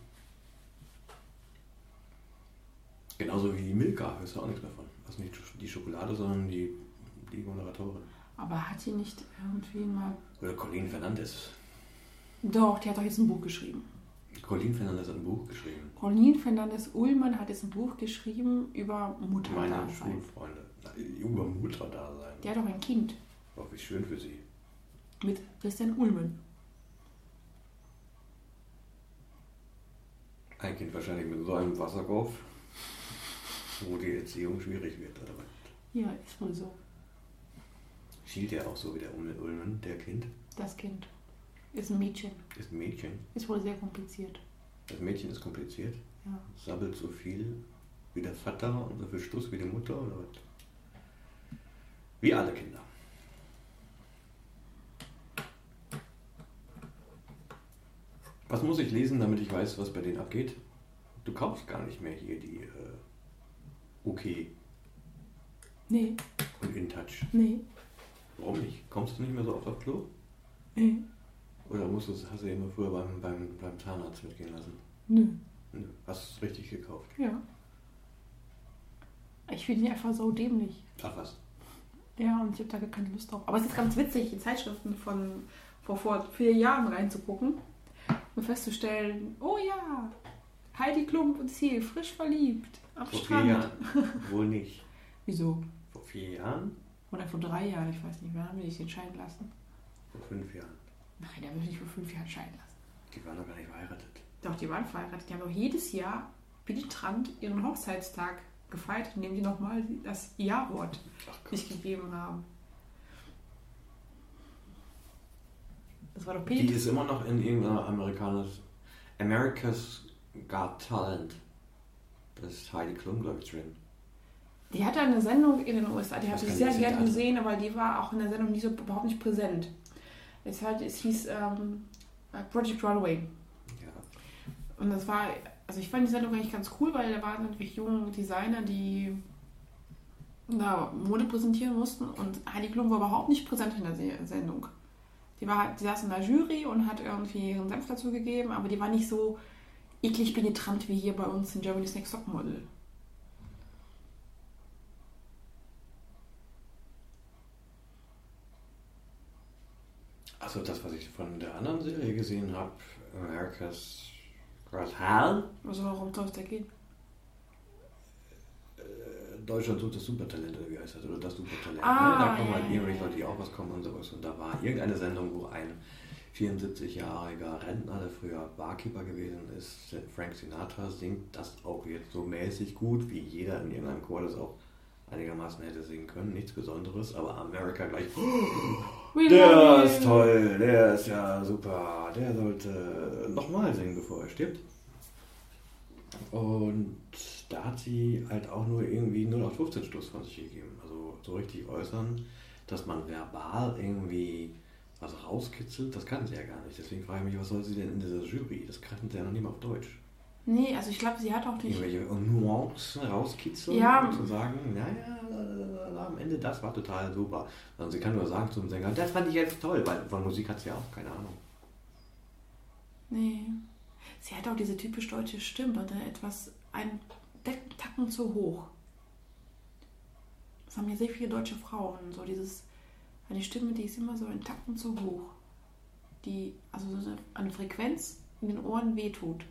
Genauso wie die Milka, hörst du auch nichts mehr von. Also nicht die Schokolade, sondern die Moderatorin. Aber hat sie nicht irgendwie mal... Oder Colleen Fernandes. Doch, die hat doch jetzt ein Buch geschrieben. Colleen Fernandes hat ein Buch geschrieben. Colleen Fernandes-Ullmann hat jetzt ein Buch geschrieben über Meine Mutterdasein. Schulfreunde. Über Mutterdasein. Die hat doch ein Kind Oh, wie schön für sie. mit Christian Ullmann. Ein Kind wahrscheinlich mit so einem Wasserkopf. wo die Erziehung schwierig wird, oder was? Ja, ist wohl so. Schielt ja auch so wie der Ulmen, der Kind. Das Kind ist ein Mädchen. Ist ein Mädchen. Ist wohl sehr kompliziert. Das Mädchen ist kompliziert. Ja. Sabbelt so viel wie der Vater und so viel Stuss wie die Mutter, oder was? Wie alle Kinder. Was muss ich lesen, damit ich weiß, was bei denen abgeht? Du kaufst gar nicht mehr hier die OK Nee, und InTouch. nee, Warum nicht? Kommst du nicht mehr so oft auf Klo? nee, Oder hast du immer früher beim Zahnarzt mitgehen lassen? nö. Nö. Hast du es richtig gekauft? Ja. Ich finde die einfach so dämlich. Ach was? Ja, und ich habe da gar keine Lust drauf. Aber es ist ganz witzig, die Zeitschriften von vor 4 Jahren reinzugucken und festzustellen, oh ja, Heidi Klum und Ziel, frisch verliebt, am Vor 4 Strand. Jahren? Wohl nicht. Wieso? Vor 4 Jahren? Oder vor 3 Jahren, ich weiß nicht, wann haben wir dich entscheiden lassen? Vor 5 Jahren. Nein, der wird nicht vor 5 Jahren scheiden lassen. Die waren noch gar nicht verheiratet. Doch, die waren verheiratet. Die haben doch jedes Jahr penetrant ihren Hochzeitstag gefeiert, indem die nochmal das Ja-Wort Ach Gott. nicht gegeben haben. Das war doch Die penetrant. ist immer noch in irgendeiner America's Got Talent. Das ist Heidi Klum, glaube ich, drin. Die hatte eine Sendung in den USA, die Was habe ich kann sehr die gerne Zitate? gesehen, aber die war auch in der Sendung nicht so, überhaupt nicht präsent. Es hieß Project Runway. Ja. Und das war, also ich fand die Sendung eigentlich ganz cool, weil da waren natürlich junge Designer, die Mode präsentieren mussten und Heidi Klum war überhaupt nicht präsent in der Sendung. Die saß in der Jury und hat irgendwie ihren Senf dazu gegeben, aber die war nicht so eklig penetrant wie hier bei uns in Germany's Next Topmodel. Also das, was ich von der anderen Serie gesehen habe, America's Got Talent, Also warum soll es da gehen? Deutschland sucht das Supertalent, oder wie heißt das? Oder das Supertalent. Ah, Da kommen ja, halt ja, irgendwelche ja. Leute, die auch was kommen und sowas. Und da war irgendeine Sendung, wo ein 74-jähriger Rentner, der früher Barkeeper gewesen ist, Frank Sinatra, singt das auch jetzt so mäßig gut, wie jeder in irgendeinem Chor das auch einigermaßen hätte singen können. Nichts Besonderes, aber Amerika gleich, der ist toll, der ist ja super, der sollte nochmal singen, bevor er stirbt. Und da hat sie halt auch nur irgendwie 0815 Stoß von sich gegeben. Also so richtig äußern, dass man verbal irgendwie was rauskitzelt, das kann sie ja gar nicht. Deswegen frage ich mich, was soll sie denn in dieser Jury? Das kann sie ja noch nicht mal auf Deutsch. Nee, also ich glaube, sie hat auch nicht... Irgendwelche Nuancen rauskitzeln Ja. und zu sagen, naja, am Ende das war total super. Also sie kann nur sagen zum Sänger, das fand ich jetzt toll, weil von Musik hat sie ja auch keine Ahnung. Nee. Sie hat auch diese typisch deutsche Stimme, ne? Einen Tacken zu hoch. Das haben ja sehr viele deutsche Frauen. So eine Stimme, die ist immer so einen Tacken zu hoch. Die, also so eine Frequenz in den Ohren wehtut.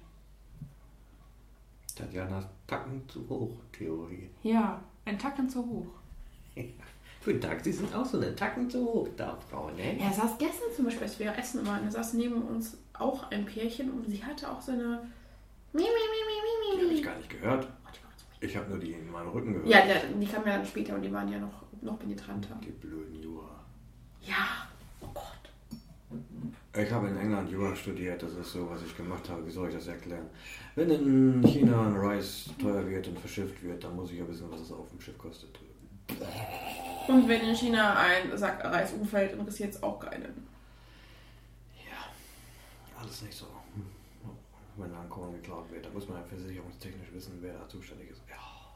Tatjanas Tacken zu hoch Theorie. Ja, ein Tacken zu hoch. Guten Tag, Sie sind auch so eine Tacken zu hoch, da Frau, ne? Ja, saß gestern zum Beispiel, als wir essen waren, da saß neben uns auch ein Pärchen und sie hatte auch so eine... Die habe ich gar nicht gehört. Ich habe nur die in meinem Rücken gehört. Ja, die kamen ja dann später und die waren ja noch penetranter. Die blöden Jura. Ja, oh Gott. Ich habe in England Jura studiert, das ist so, was ich gemacht habe. Wie soll ich das erklären? Wenn in China ein Reis teuer wird und verschifft wird, dann muss ich ja wissen, was es auf dem Schiff kostet. Und wenn in China ein Sack Reis umfällt, interessiert es auch keinen. Ja, alles nicht so. Wenn da ein Korn geklaut wird, da muss man ja versicherungstechnisch wissen, wer da zuständig ist. Ja.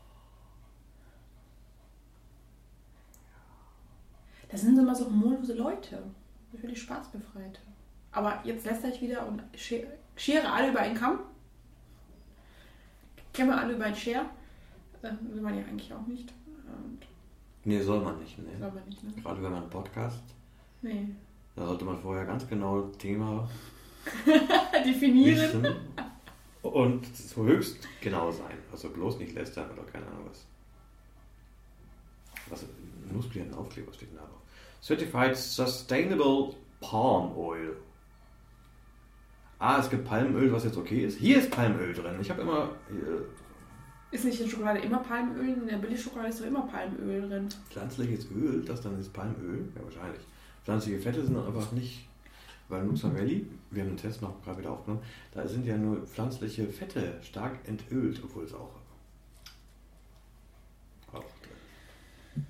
Das sind immer so humorlose Leute. Für die Spaßbefreite. Aber jetzt lässt ich wieder und schere alle über einen Kamm. Kämme alle über einen Scher. Will man ja eigentlich auch nicht. Und Nee, soll man nicht. Ne? soll man nicht, ne? Gerade wenn man einen Podcast, Nee. da sollte man vorher ganz genau Thema Definieren. wissen und höchst genau sein. Also bloß nicht lästern oder keine Ahnung was. Nussklientenaufkleber steht denn da drauf. Certified Sustainable Palm Oil. Es gibt Palmöl, was jetzt okay ist. Hier ist Palmöl drin. Ich habe immer Ist nicht in Schokolade immer Palmöl? In der Billigschokolade ist doch immer Palmöl drin. Pflanzliches Öl, das dann ist Palmöl? Ja, wahrscheinlich. Pflanzliche Fette sind einfach nicht, weil Nusa Valley, wir haben den Test noch gerade wieder aufgenommen, da sind ja nur pflanzliche Fette stark entölt, obwohl es auch drin.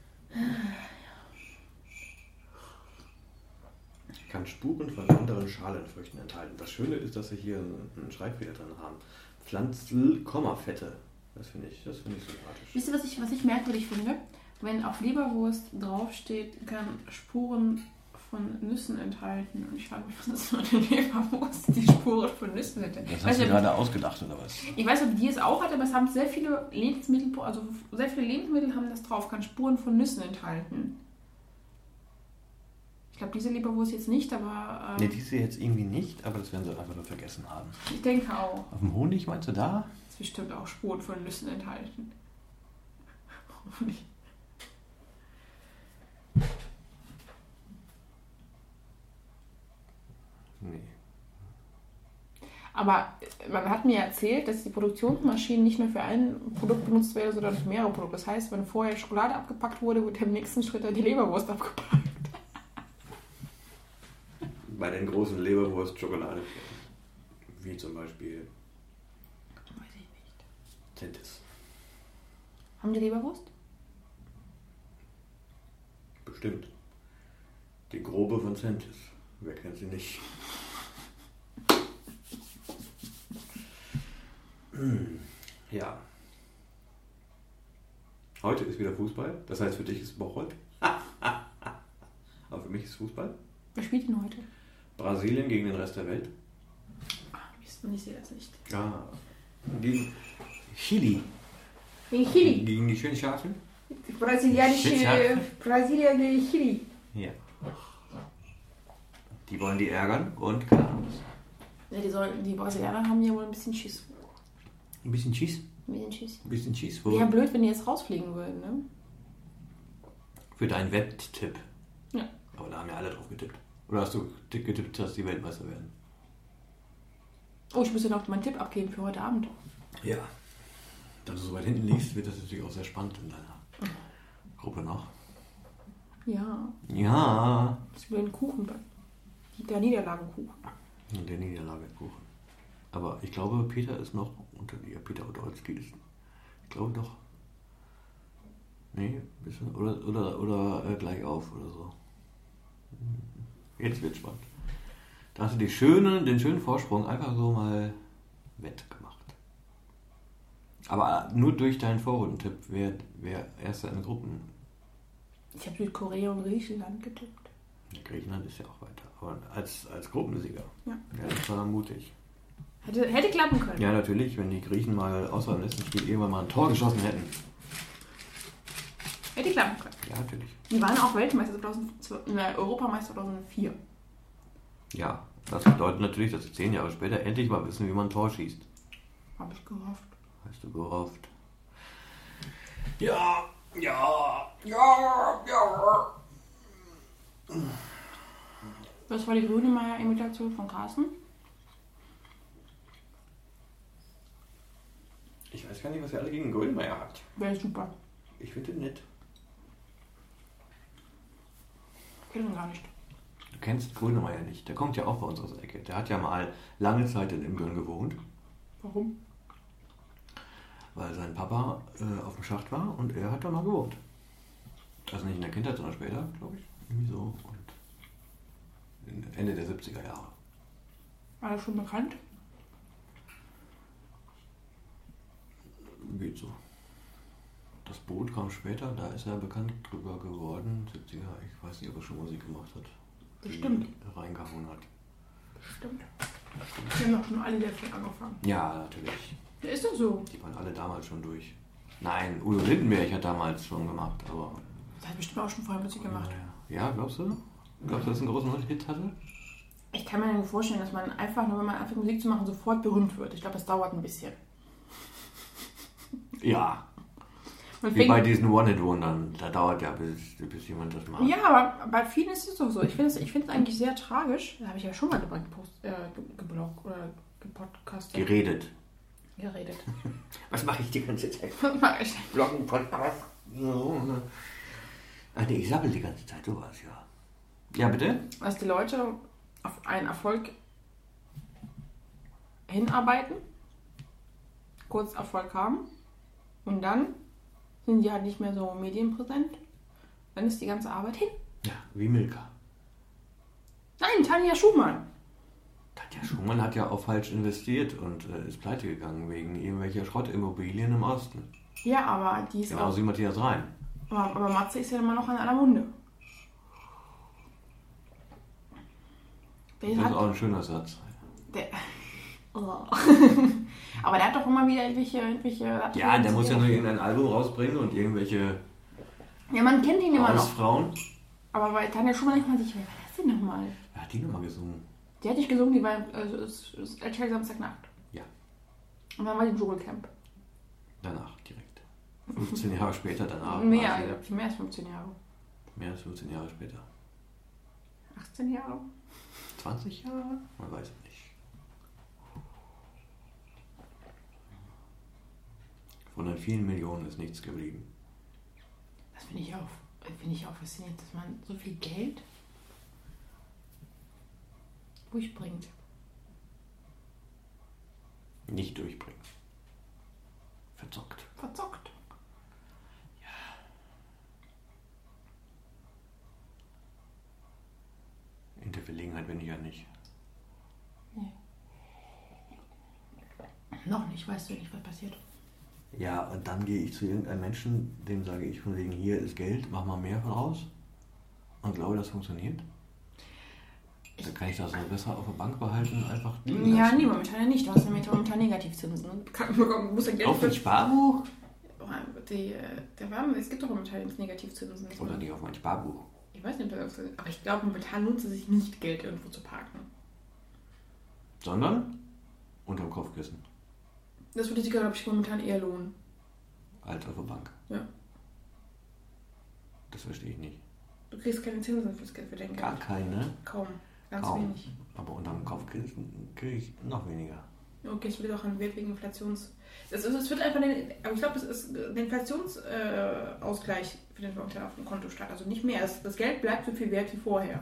Kann Spuren von anderen Schalenfrüchten enthalten. Das Schöne ist, dass sie hier einen Schreibfehler drin haben. Pflanzel-Fette. Das finde ich sympathisch. Wisst ihr, was ich merkwürdig finde? Wenn auf Leberwurst draufsteht, kann Spuren von Nüssen enthalten. Und ich frage mich, was ist für eine Leberwurst, die Spuren von Nüssen enthält. Das hast du gerade ausgedacht, oder was? Ich weiß nicht, ob die es auch hat, aber es haben sehr viele Lebensmittel, haben das drauf, kann Spuren von Nüssen enthalten. Ich glaube, diese Leberwurst jetzt nicht, aber... Ne, diese jetzt irgendwie nicht, aber das werden sie einfach nur vergessen haben. Ich denke auch. Auf dem Honig, meinst du da? Es bestimmt auch Spuren von Nüssen enthalten. Honig. Nee. Aber man hat mir erzählt, dass die Produktionsmaschinen nicht nur für ein Produkt benutzt werden, sondern für mehrere Produkte. Das heißt, wenn vorher Schokolade abgepackt wurde, wird im nächsten Schritt dann die Leberwurst abgepackt. Bei den großen Leberwurst-Schokolade. Wie zum Beispiel Weiß ich nicht. Centis. Haben die Leberwurst? Bestimmt. Die grobe von Centis. Wer kennt sie nicht? Ja. Heute ist wieder Fußball. Das heißt, für dich ist Bocholt. Aber für mich ist Fußball. Wer spielt denn heute? Brasilien gegen den Rest der Welt. Ich sehe das nicht. Ja. Gegen Chile. Gegen Chile. Gegen die schönen Schafen. Brasilien gegen Chile. Ja. Die wollen die ärgern und keine Ahnung. Ja, die Brasilianer haben ja wohl ein bisschen Schiss. Ein bisschen Cheese? Ein bisschen Cheese. Wäre blöd, wenn die jetzt rausfliegen würden, ne? Für deinen Wetttipp. Ja. Aber da haben ja alle drauf getippt. Oder hast du getippt, dass die Weltmeister werden? Oh, ich muss ja noch meinen Tipp abgeben für heute Abend. Ja. Da du so weit hinten liegst, wird das natürlich auch sehr spannend in deiner Gruppe noch. Ja. Ja. Das wird ein Kuchen. Der Niederlagenkuchen. Der Niederlagekuchen. Aber ich glaube, Peter ist noch unter dir. Peter Podolski ist. Ich glaube doch. Nee, bisschen. Oder gleich auf oder so. Jetzt wird spannend. Da hast du den schönen Vorsprung einfach so mal wettgemacht. Aber nur durch deinen Vorrundentipp, wer erster in Gruppen. Ich habe Südkorea und Griechenland getippt. Griechenland ist ja auch weiter. Aber als Gruppensieger. Ja. Das war mutig. Hätte klappen können. Ja, natürlich, wenn die Griechen mal außer dem letzten Spiel irgendwann mal ein Tor geschossen hätten. Hätte klappen können. Ja, natürlich. Die waren auch Weltmeister Europameister 2004. Ja, das bedeutet natürlich, dass sie 10 Jahre später endlich mal wissen, wie man ein Tor schießt. Hab ich gehofft. Hast du gehofft? Ja. Was war die Grönemeyer-Imitation von Carsten? Ich weiß gar nicht, was ihr alle gegen Grönemeyer habt. Wäre super. Ich finde den nett. Kennt ihn gar nicht. Du kennst Grönemeyer nicht. Der kommt ja auch bei uns aus der Ecke. Der hat ja mal lange Zeit in Imgön gewohnt. Warum? Weil sein Papa auf dem Schacht war und er hat da mal gewohnt. Also nicht in der Kindheit, sondern später, glaube ich. Irgendwie so. Und Ende der 70er Jahre. War er schon bekannt? Geht so. Das Boot kam später, da ist er bekannt drüber geworden. 70er, ich weiß nicht, ob er schon Musik gemacht hat. Bestimmt. Die reingehauen hat. Bestimmt. Wir haben doch schon alle sehr früh angefangen. Ja, natürlich. Ja, ist doch so. Die waren alle damals schon durch. Nein, Udo Lindenberg hat damals schon gemacht, aber... Der hat bestimmt auch schon vorher Musik gemacht. Ja, glaubst du? Glaubst du, dass er einen großen Hit hatte? Ich kann mir nicht vorstellen, dass man einfach nur, wenn man anfängt Musik zu machen, sofort berühmt wird. Ich glaube, das dauert ein bisschen. Ja. Wie bei diesen One-Hit-Wundern. Da dauert ja, bis jemand das macht. Ja, aber bei vielen ist es doch so. Ich finde es eigentlich sehr tragisch. Da habe ich ja schon mal gebloggt oder gepodcastet. Geredet. geredet. Was mache ich die ganze Zeit? Was mache ich? Bloggen, Podcast. Ach nee, ich sabbel die ganze Zeit, sowas, ja. Ja, bitte? Dass die Leute auf einen Erfolg hinarbeiten, kurz Erfolg haben und dann sind die halt nicht mehr so medienpräsent. Dann ist die ganze Arbeit hin. Ja, wie Milka. Nein, Tanja Schumann. Tanja Schumann hat ja auch falsch investiert und ist pleite gegangen wegen irgendwelcher Schrottimmobilien im Osten. Ja, aber die ist Genauso wie Matthias Reim. Aber Matze ist ja immer noch an aller Munde. Das ist auch ein schöner Satz. Oh. Aber der hat doch immer wieder irgendwelche Ja, der muss ja nur irgendein Album rausbringen und irgendwelche ja, man kennt ihn immer noch. Hausfrauen. Aber bei Tanja Schumann denkt man sich, wer war das denn nochmal? Wer hat die nochmal gesungen? Die hat nicht gesungen, die war RTL Samstagnacht. Ja. Und dann war die im Dschungelcamp. Danach direkt. 15 Jahre später danach. Mehr als 15 Jahre. Mehr als 15 Jahre später. 18 Jahre? 20 Jahre? Man weiß es nicht. Von den vielen Millionen ist nichts geblieben. Das finde ich auch faszinierend, dass man so viel Geld durchbringt. Nicht durchbringt. Verzockt. Verzockt. In der Verlegenheit bin ich ja nicht. Nee. Noch nicht, weißt du nicht, was passiert. Ja, und dann gehe ich zu irgendeinem Menschen, dem sage ich von wegen, hier ist Geld, mach mal mehr von raus. Und glaube, das funktioniert. Da kann ich das so besser auf der Bank behalten, einfach. Ja, nee, momentan ja nicht. Du hast nämlich momentan Negativzinsen. Du musst ja Geld auf dem Sparbuch? Es gibt doch momentan Negativzinsen. Oder nicht auf mein Sparbuch? Ich weiß nicht, aber ich glaube, momentan lohnt es sich nicht, Geld irgendwo zu parken. Sondern unterm Kopfkissen. Das würde sich, glaube ich, momentan eher lohnen. Als auf der Bank. Ja. Das verstehe ich nicht. Du kriegst keine Zinsen fürs Geld für dein Geld. Gar keine? Kaum. Ganz Kaum. wenig. Aber unterm Kopfkissen kriege ich noch weniger. Okay, es wird auch an Wert wegen Inflations... Es wird einfach aber ich glaube, es ist der Inflationsausgleich für den auf dem Konto statt. Also nicht mehr. Das Geld bleibt so viel wert wie vorher.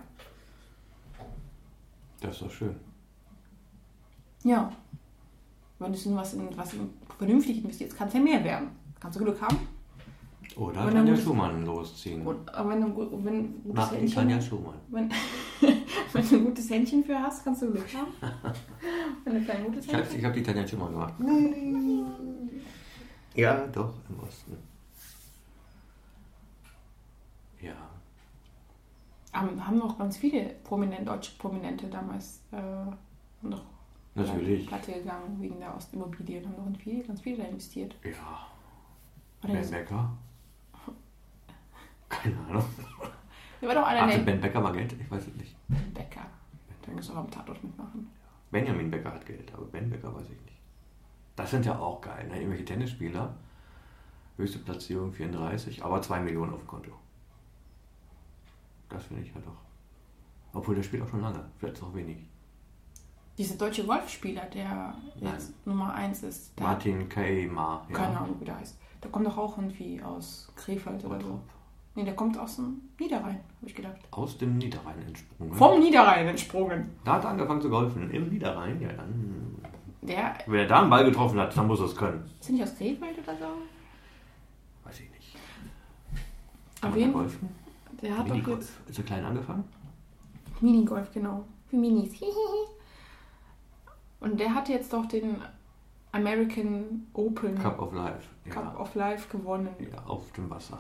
Das ist doch schön. Ja. Wenn du in was vernünftig investierst, kann es ja mehr werden. Kannst du Glück haben. Oder Tanja Schumann losziehen. Aber wenn du ein gutes Händchen... Tanja Schumann. Wenn du ein gutes Händchen für hast, kannst du Glück haben. Wenn du kein gutes Händchen... Ich habe die Tanja Schumann gemacht. Nein. Ja, doch, im Osten. Ja. Haben noch ganz viele deutsche Prominente damals noch natürlich Platte gegangen wegen der Ostimmobilien. Haben noch ganz viele da investiert. Ja. Oder Ben Becker? Keine Ahnung. Der war doch einer Hatte Ben Becker mal Geld? Ich weiß es nicht. Ben Becker. Der muss auch am Tatort mitmachen. Benjamin Becker hat Geld, aber Ben Becker weiß ich nicht. Das sind ja auch geil, ne? Irgendwelche Tennisspieler. Höchste Platzierung 34, aber 2 Millionen auf dem Konto. Das finde ich halt auch. Obwohl der spielt auch schon lange, vielleicht auch wenig. Dieser deutsche Golfspieler, der jetzt Nummer 1 ist. Martin Keimer. Ja. Keine Ahnung, wie der heißt. Der kommt doch auch irgendwie aus Krefeld oder so. Nee, der kommt aus dem Niederrhein, habe ich gedacht. Aus dem Niederrhein entsprungen. Vom Niederrhein entsprungen. Da hat er angefangen zu golfen. Im Niederrhein, ja dann. Wenn er da einen Ball getroffen hat, dann muss er es können. Ist er nicht aus Krefeld oder so? Weiß ich nicht. Auf jeden Fall. Der hat doch jetzt... Ist er klein angefangen? Minigolf, genau. Für Minis. Und der hat jetzt doch den American Open Cup of Life. Ja. Cup of Life gewonnen. Ja, auf dem Wasser.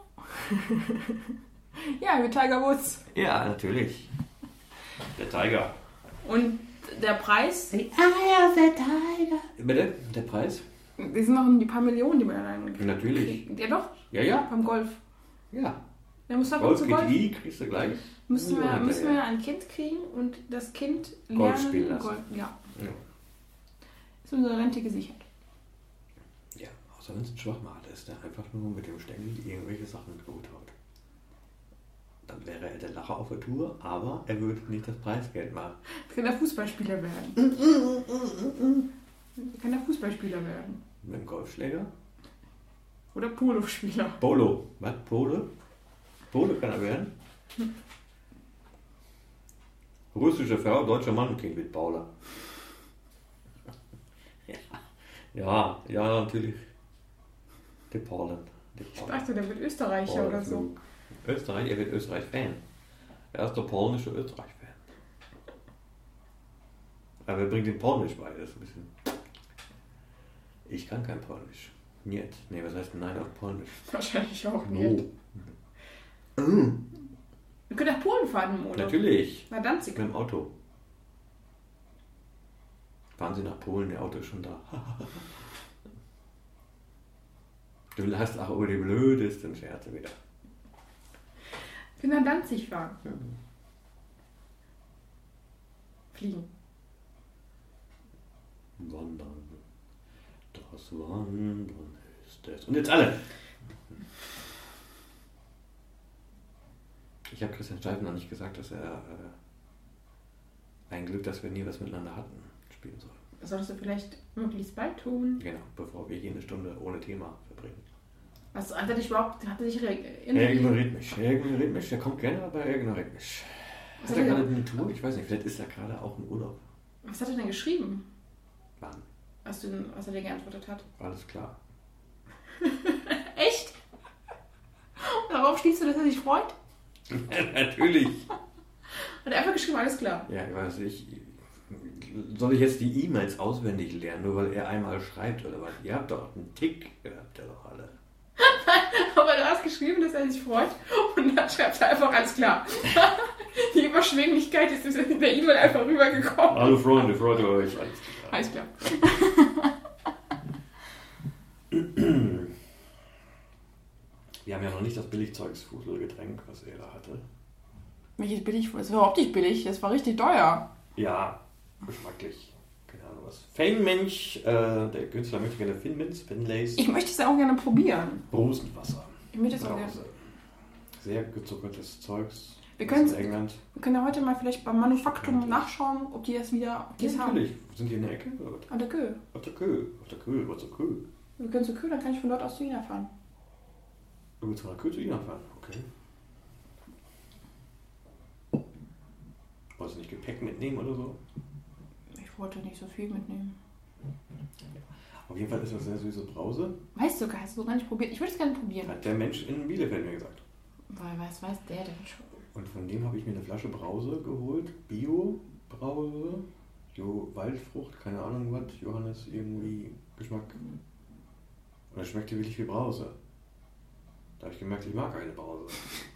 Ja, mit Tiger Woods. Ja, natürlich. Der Tiger. Und der Preis? The Eye of the Tiger. Bitte? Der Preis? Die sind noch die paar Millionen, die man dann kriegt. Natürlich. Ja doch? Ja. Beim Golf. Ja. Der muss Golf GTI kriegst du gleich. Müssen wir ein Kind kriegen und das Kind lernen. Golf spielen lassen. Ja. Ist unsere Rente gesichert. Ja, außer wenn es ein Schwachmat ist, der einfach nur mit dem Stängel irgendwelche Sachen gut haut. Dann wäre er der Lacher auf der Tour, aber er würde nicht das Preisgeld machen. Kann der Fußballspieler werden. Kann der Fußballspieler werden. Mit dem Golfschläger? Oder Polospieler. Polo. Was? Pole? Pole kann er werden? Russische Frau, deutscher Mann, klingt wie Paula. Ja, natürlich. Der Polen. Ich dachte, der wird Österreicher oder so. Österreich, er wird Österreich-Fan. Er ist der polnische Österreich-Fan. Aber er bringt den Polnisch bei, das ist ein bisschen... Ich kann kein Polnisch. Niet. Nee, was heißt nein auf Polnisch? Wahrscheinlich auch nicht. Wir können nach Polen fahren im Urlaub. Natürlich. Na, Danzig. Mit dem Auto. Fahren Sie nach Polen, der Auto ist schon da. Du hast auch über die blödesten Scherze wieder. Wir können nach Danzig fahren. Ja. Fliegen. Wandern. Das Wandern ist es. Und jetzt alle! Ich habe Christian Steifen noch nicht gesagt, dass er ein Glück, dass wir nie was miteinander hatten, spielen soll. Das solltest du vielleicht möglichst bald tun. Genau, bevor wir hier eine Stunde ohne Thema verbringen. Was hat er dich überhaupt? Hat er dich Er ignoriert mich. Er kommt gerne, aber er ignoriert mich. Hat er gerade eine Tour? Ich weiß nicht, vielleicht ist er gerade auch im Urlaub. Was hat er denn geschrieben? Wann? Was er dir geantwortet hat? Alles klar. Echt? Und darauf schließt du, dass er sich freut? Natürlich. Hat er einfach geschrieben, alles klar. Ja, ich weiß nicht. Soll ich jetzt die E-Mails auswendig lernen, nur weil er einmal schreibt oder was? Ihr habt doch einen Tick, ihr habt ja doch alle. Aber du hast geschrieben, dass er sich freut und dann schreibt er einfach, alles klar. Die Überschwänglichkeit ist in der E-Mail einfach rübergekommen. Hallo Freunde, freut ihr euch? Alles klar. Wir haben ja noch nicht das Billigzeugsfuselgetränk, was er da hatte. Welches billig? Das war überhaupt nicht billig, das war richtig teuer. Ja, geschmacklich. Keine Ahnung was. Feinmensch, der Künstler möchte gerne Finlays. Ich möchte es auch gerne probieren. Rosenwasser. Ich möchte es auch gerne. Sehr gezuckertes Zeugs. Wir können England. Wir können ja heute mal vielleicht beim Manufaktum nachschauen, ob die das wieder haben. Natürlich. Sind die in der Ecke? Oder? An der Kö. Auf der Kö. Was zur Kö? Wir können zur Kö, dann kann ich von dort aus zu Ina fahren. Du willst von der Kö zu Ina fahren? Okay. Wolltest du nicht Gepäck mitnehmen oder so? Ich wollte nicht so viel mitnehmen. Auf jeden Fall ist das sehr süße Brause. Weißt du, hast du noch gar nicht probiert? Ich würde es gerne probieren. Hat der Mensch in Bielefeld mir gesagt. Was weiß der denn schon? Und von dem habe ich mir eine Flasche Brause geholt. Bio-Brause. Waldfrucht, keine Ahnung was. Johannes irgendwie Geschmack. Und das schmeckte wirklich wie Brause. Da habe ich gemerkt, ich mag keine Brause.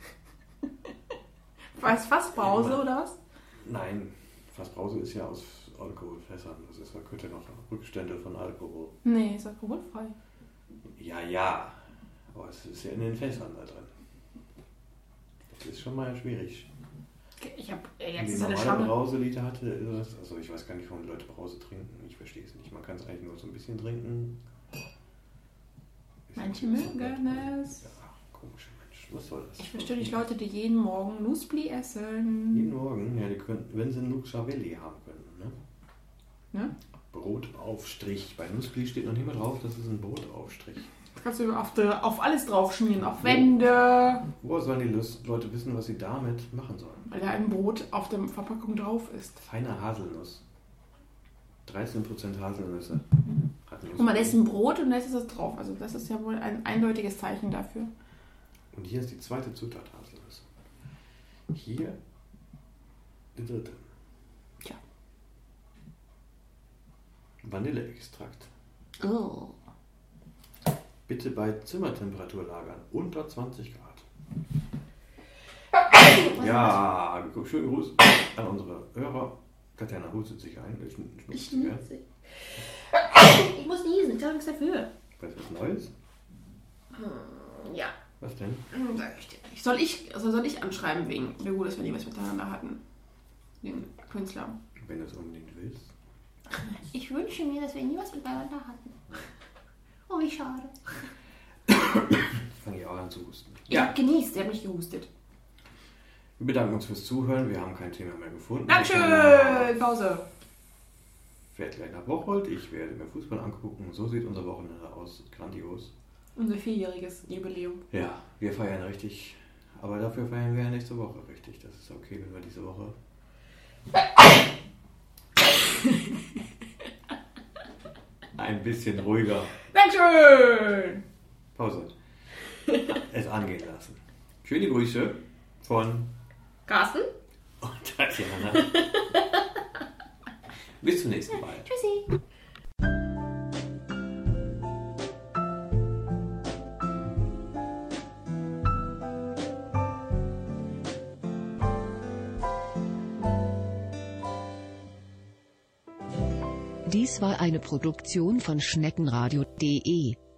Weiß Fassbrause oder was? Nein, Fassbrause ist ja aus Alkoholfässern. Das ist, da könnte noch Rückstände von Alkohol. Nee, ist alkoholfrei. Ja. Aber es ist ja in den Fässern da drin. Das ist schon mal schwierig. Ich habe jetzt die ist eine normale Schande. Brause-Liter hatte, also ich weiß gar nicht, warum die Leute Brause trinken. Ich verstehe es nicht. Man kann es eigentlich nur so ein bisschen trinken. Manche mögen es. Ja, komische Menschen. Was soll das? Ich verstehe nicht Leute, die jeden Morgen Nussbli essen. Jeden Morgen? Ja, die können, wenn sie Nusschavelli haben können. Ne? Brotaufstrich. Bei Nussbli steht noch nicht mal drauf, das ist ein Brotaufstrich. Kannst du auf alles drauf schmieren, auf Wände. Woher sollen die Leute wissen, was sie damit machen sollen? Weil da ein Brot auf der Verpackung drauf ist. Feine Haselnuss. 13% Haselnüsse. Guck mal, da ist ein Brot und da ist das drauf. Also das ist ja wohl ein eindeutiges Zeichen dafür. Und hier ist die zweite Zutat Haselnüsse. Hier die dritte. Tja. Vanilleextrakt. Oh. Bitte bei Zimmertemperatur lagern. Unter 20 Grad. Ja, schönen Gruß an unsere Hörer. Tatjana hustet sich ein. Ich muss niesen, ich habe nichts dafür. Weißt du was Neues? Ja. Was denn? Sag ich dir nicht. Soll ich anschreiben wegen wie gut, dass wir nie was miteinander hatten? Den Künstler. Wenn du es unbedingt willst. Ich wünsche mir, dass wir nie was miteinander hatten. Oh, wie schade. Ich fange ja auch an zu husten. Ja, genießt, der hat nicht gehustet. Wir bedanken uns fürs Zuhören. Wir haben kein Thema mehr gefunden. Dankeschön! Pause. fährt gleich nach Bocholt, ich werde mir Fußball angucken. So sieht unser Wochenende aus. Grandios. Unser 4-jähriges Jubiläum. Ja, wir feiern richtig. Aber dafür feiern wir ja nächste Woche richtig. Das ist okay, wenn wir diese Woche... ein bisschen ruhiger. Dankeschön! Pause. Es angehen lassen. Schöne Grüße von Carsten? und Tatjana. Bis zum nächsten Mal. Tschüssi! Dies war eine Produktion von schneckenradio.de.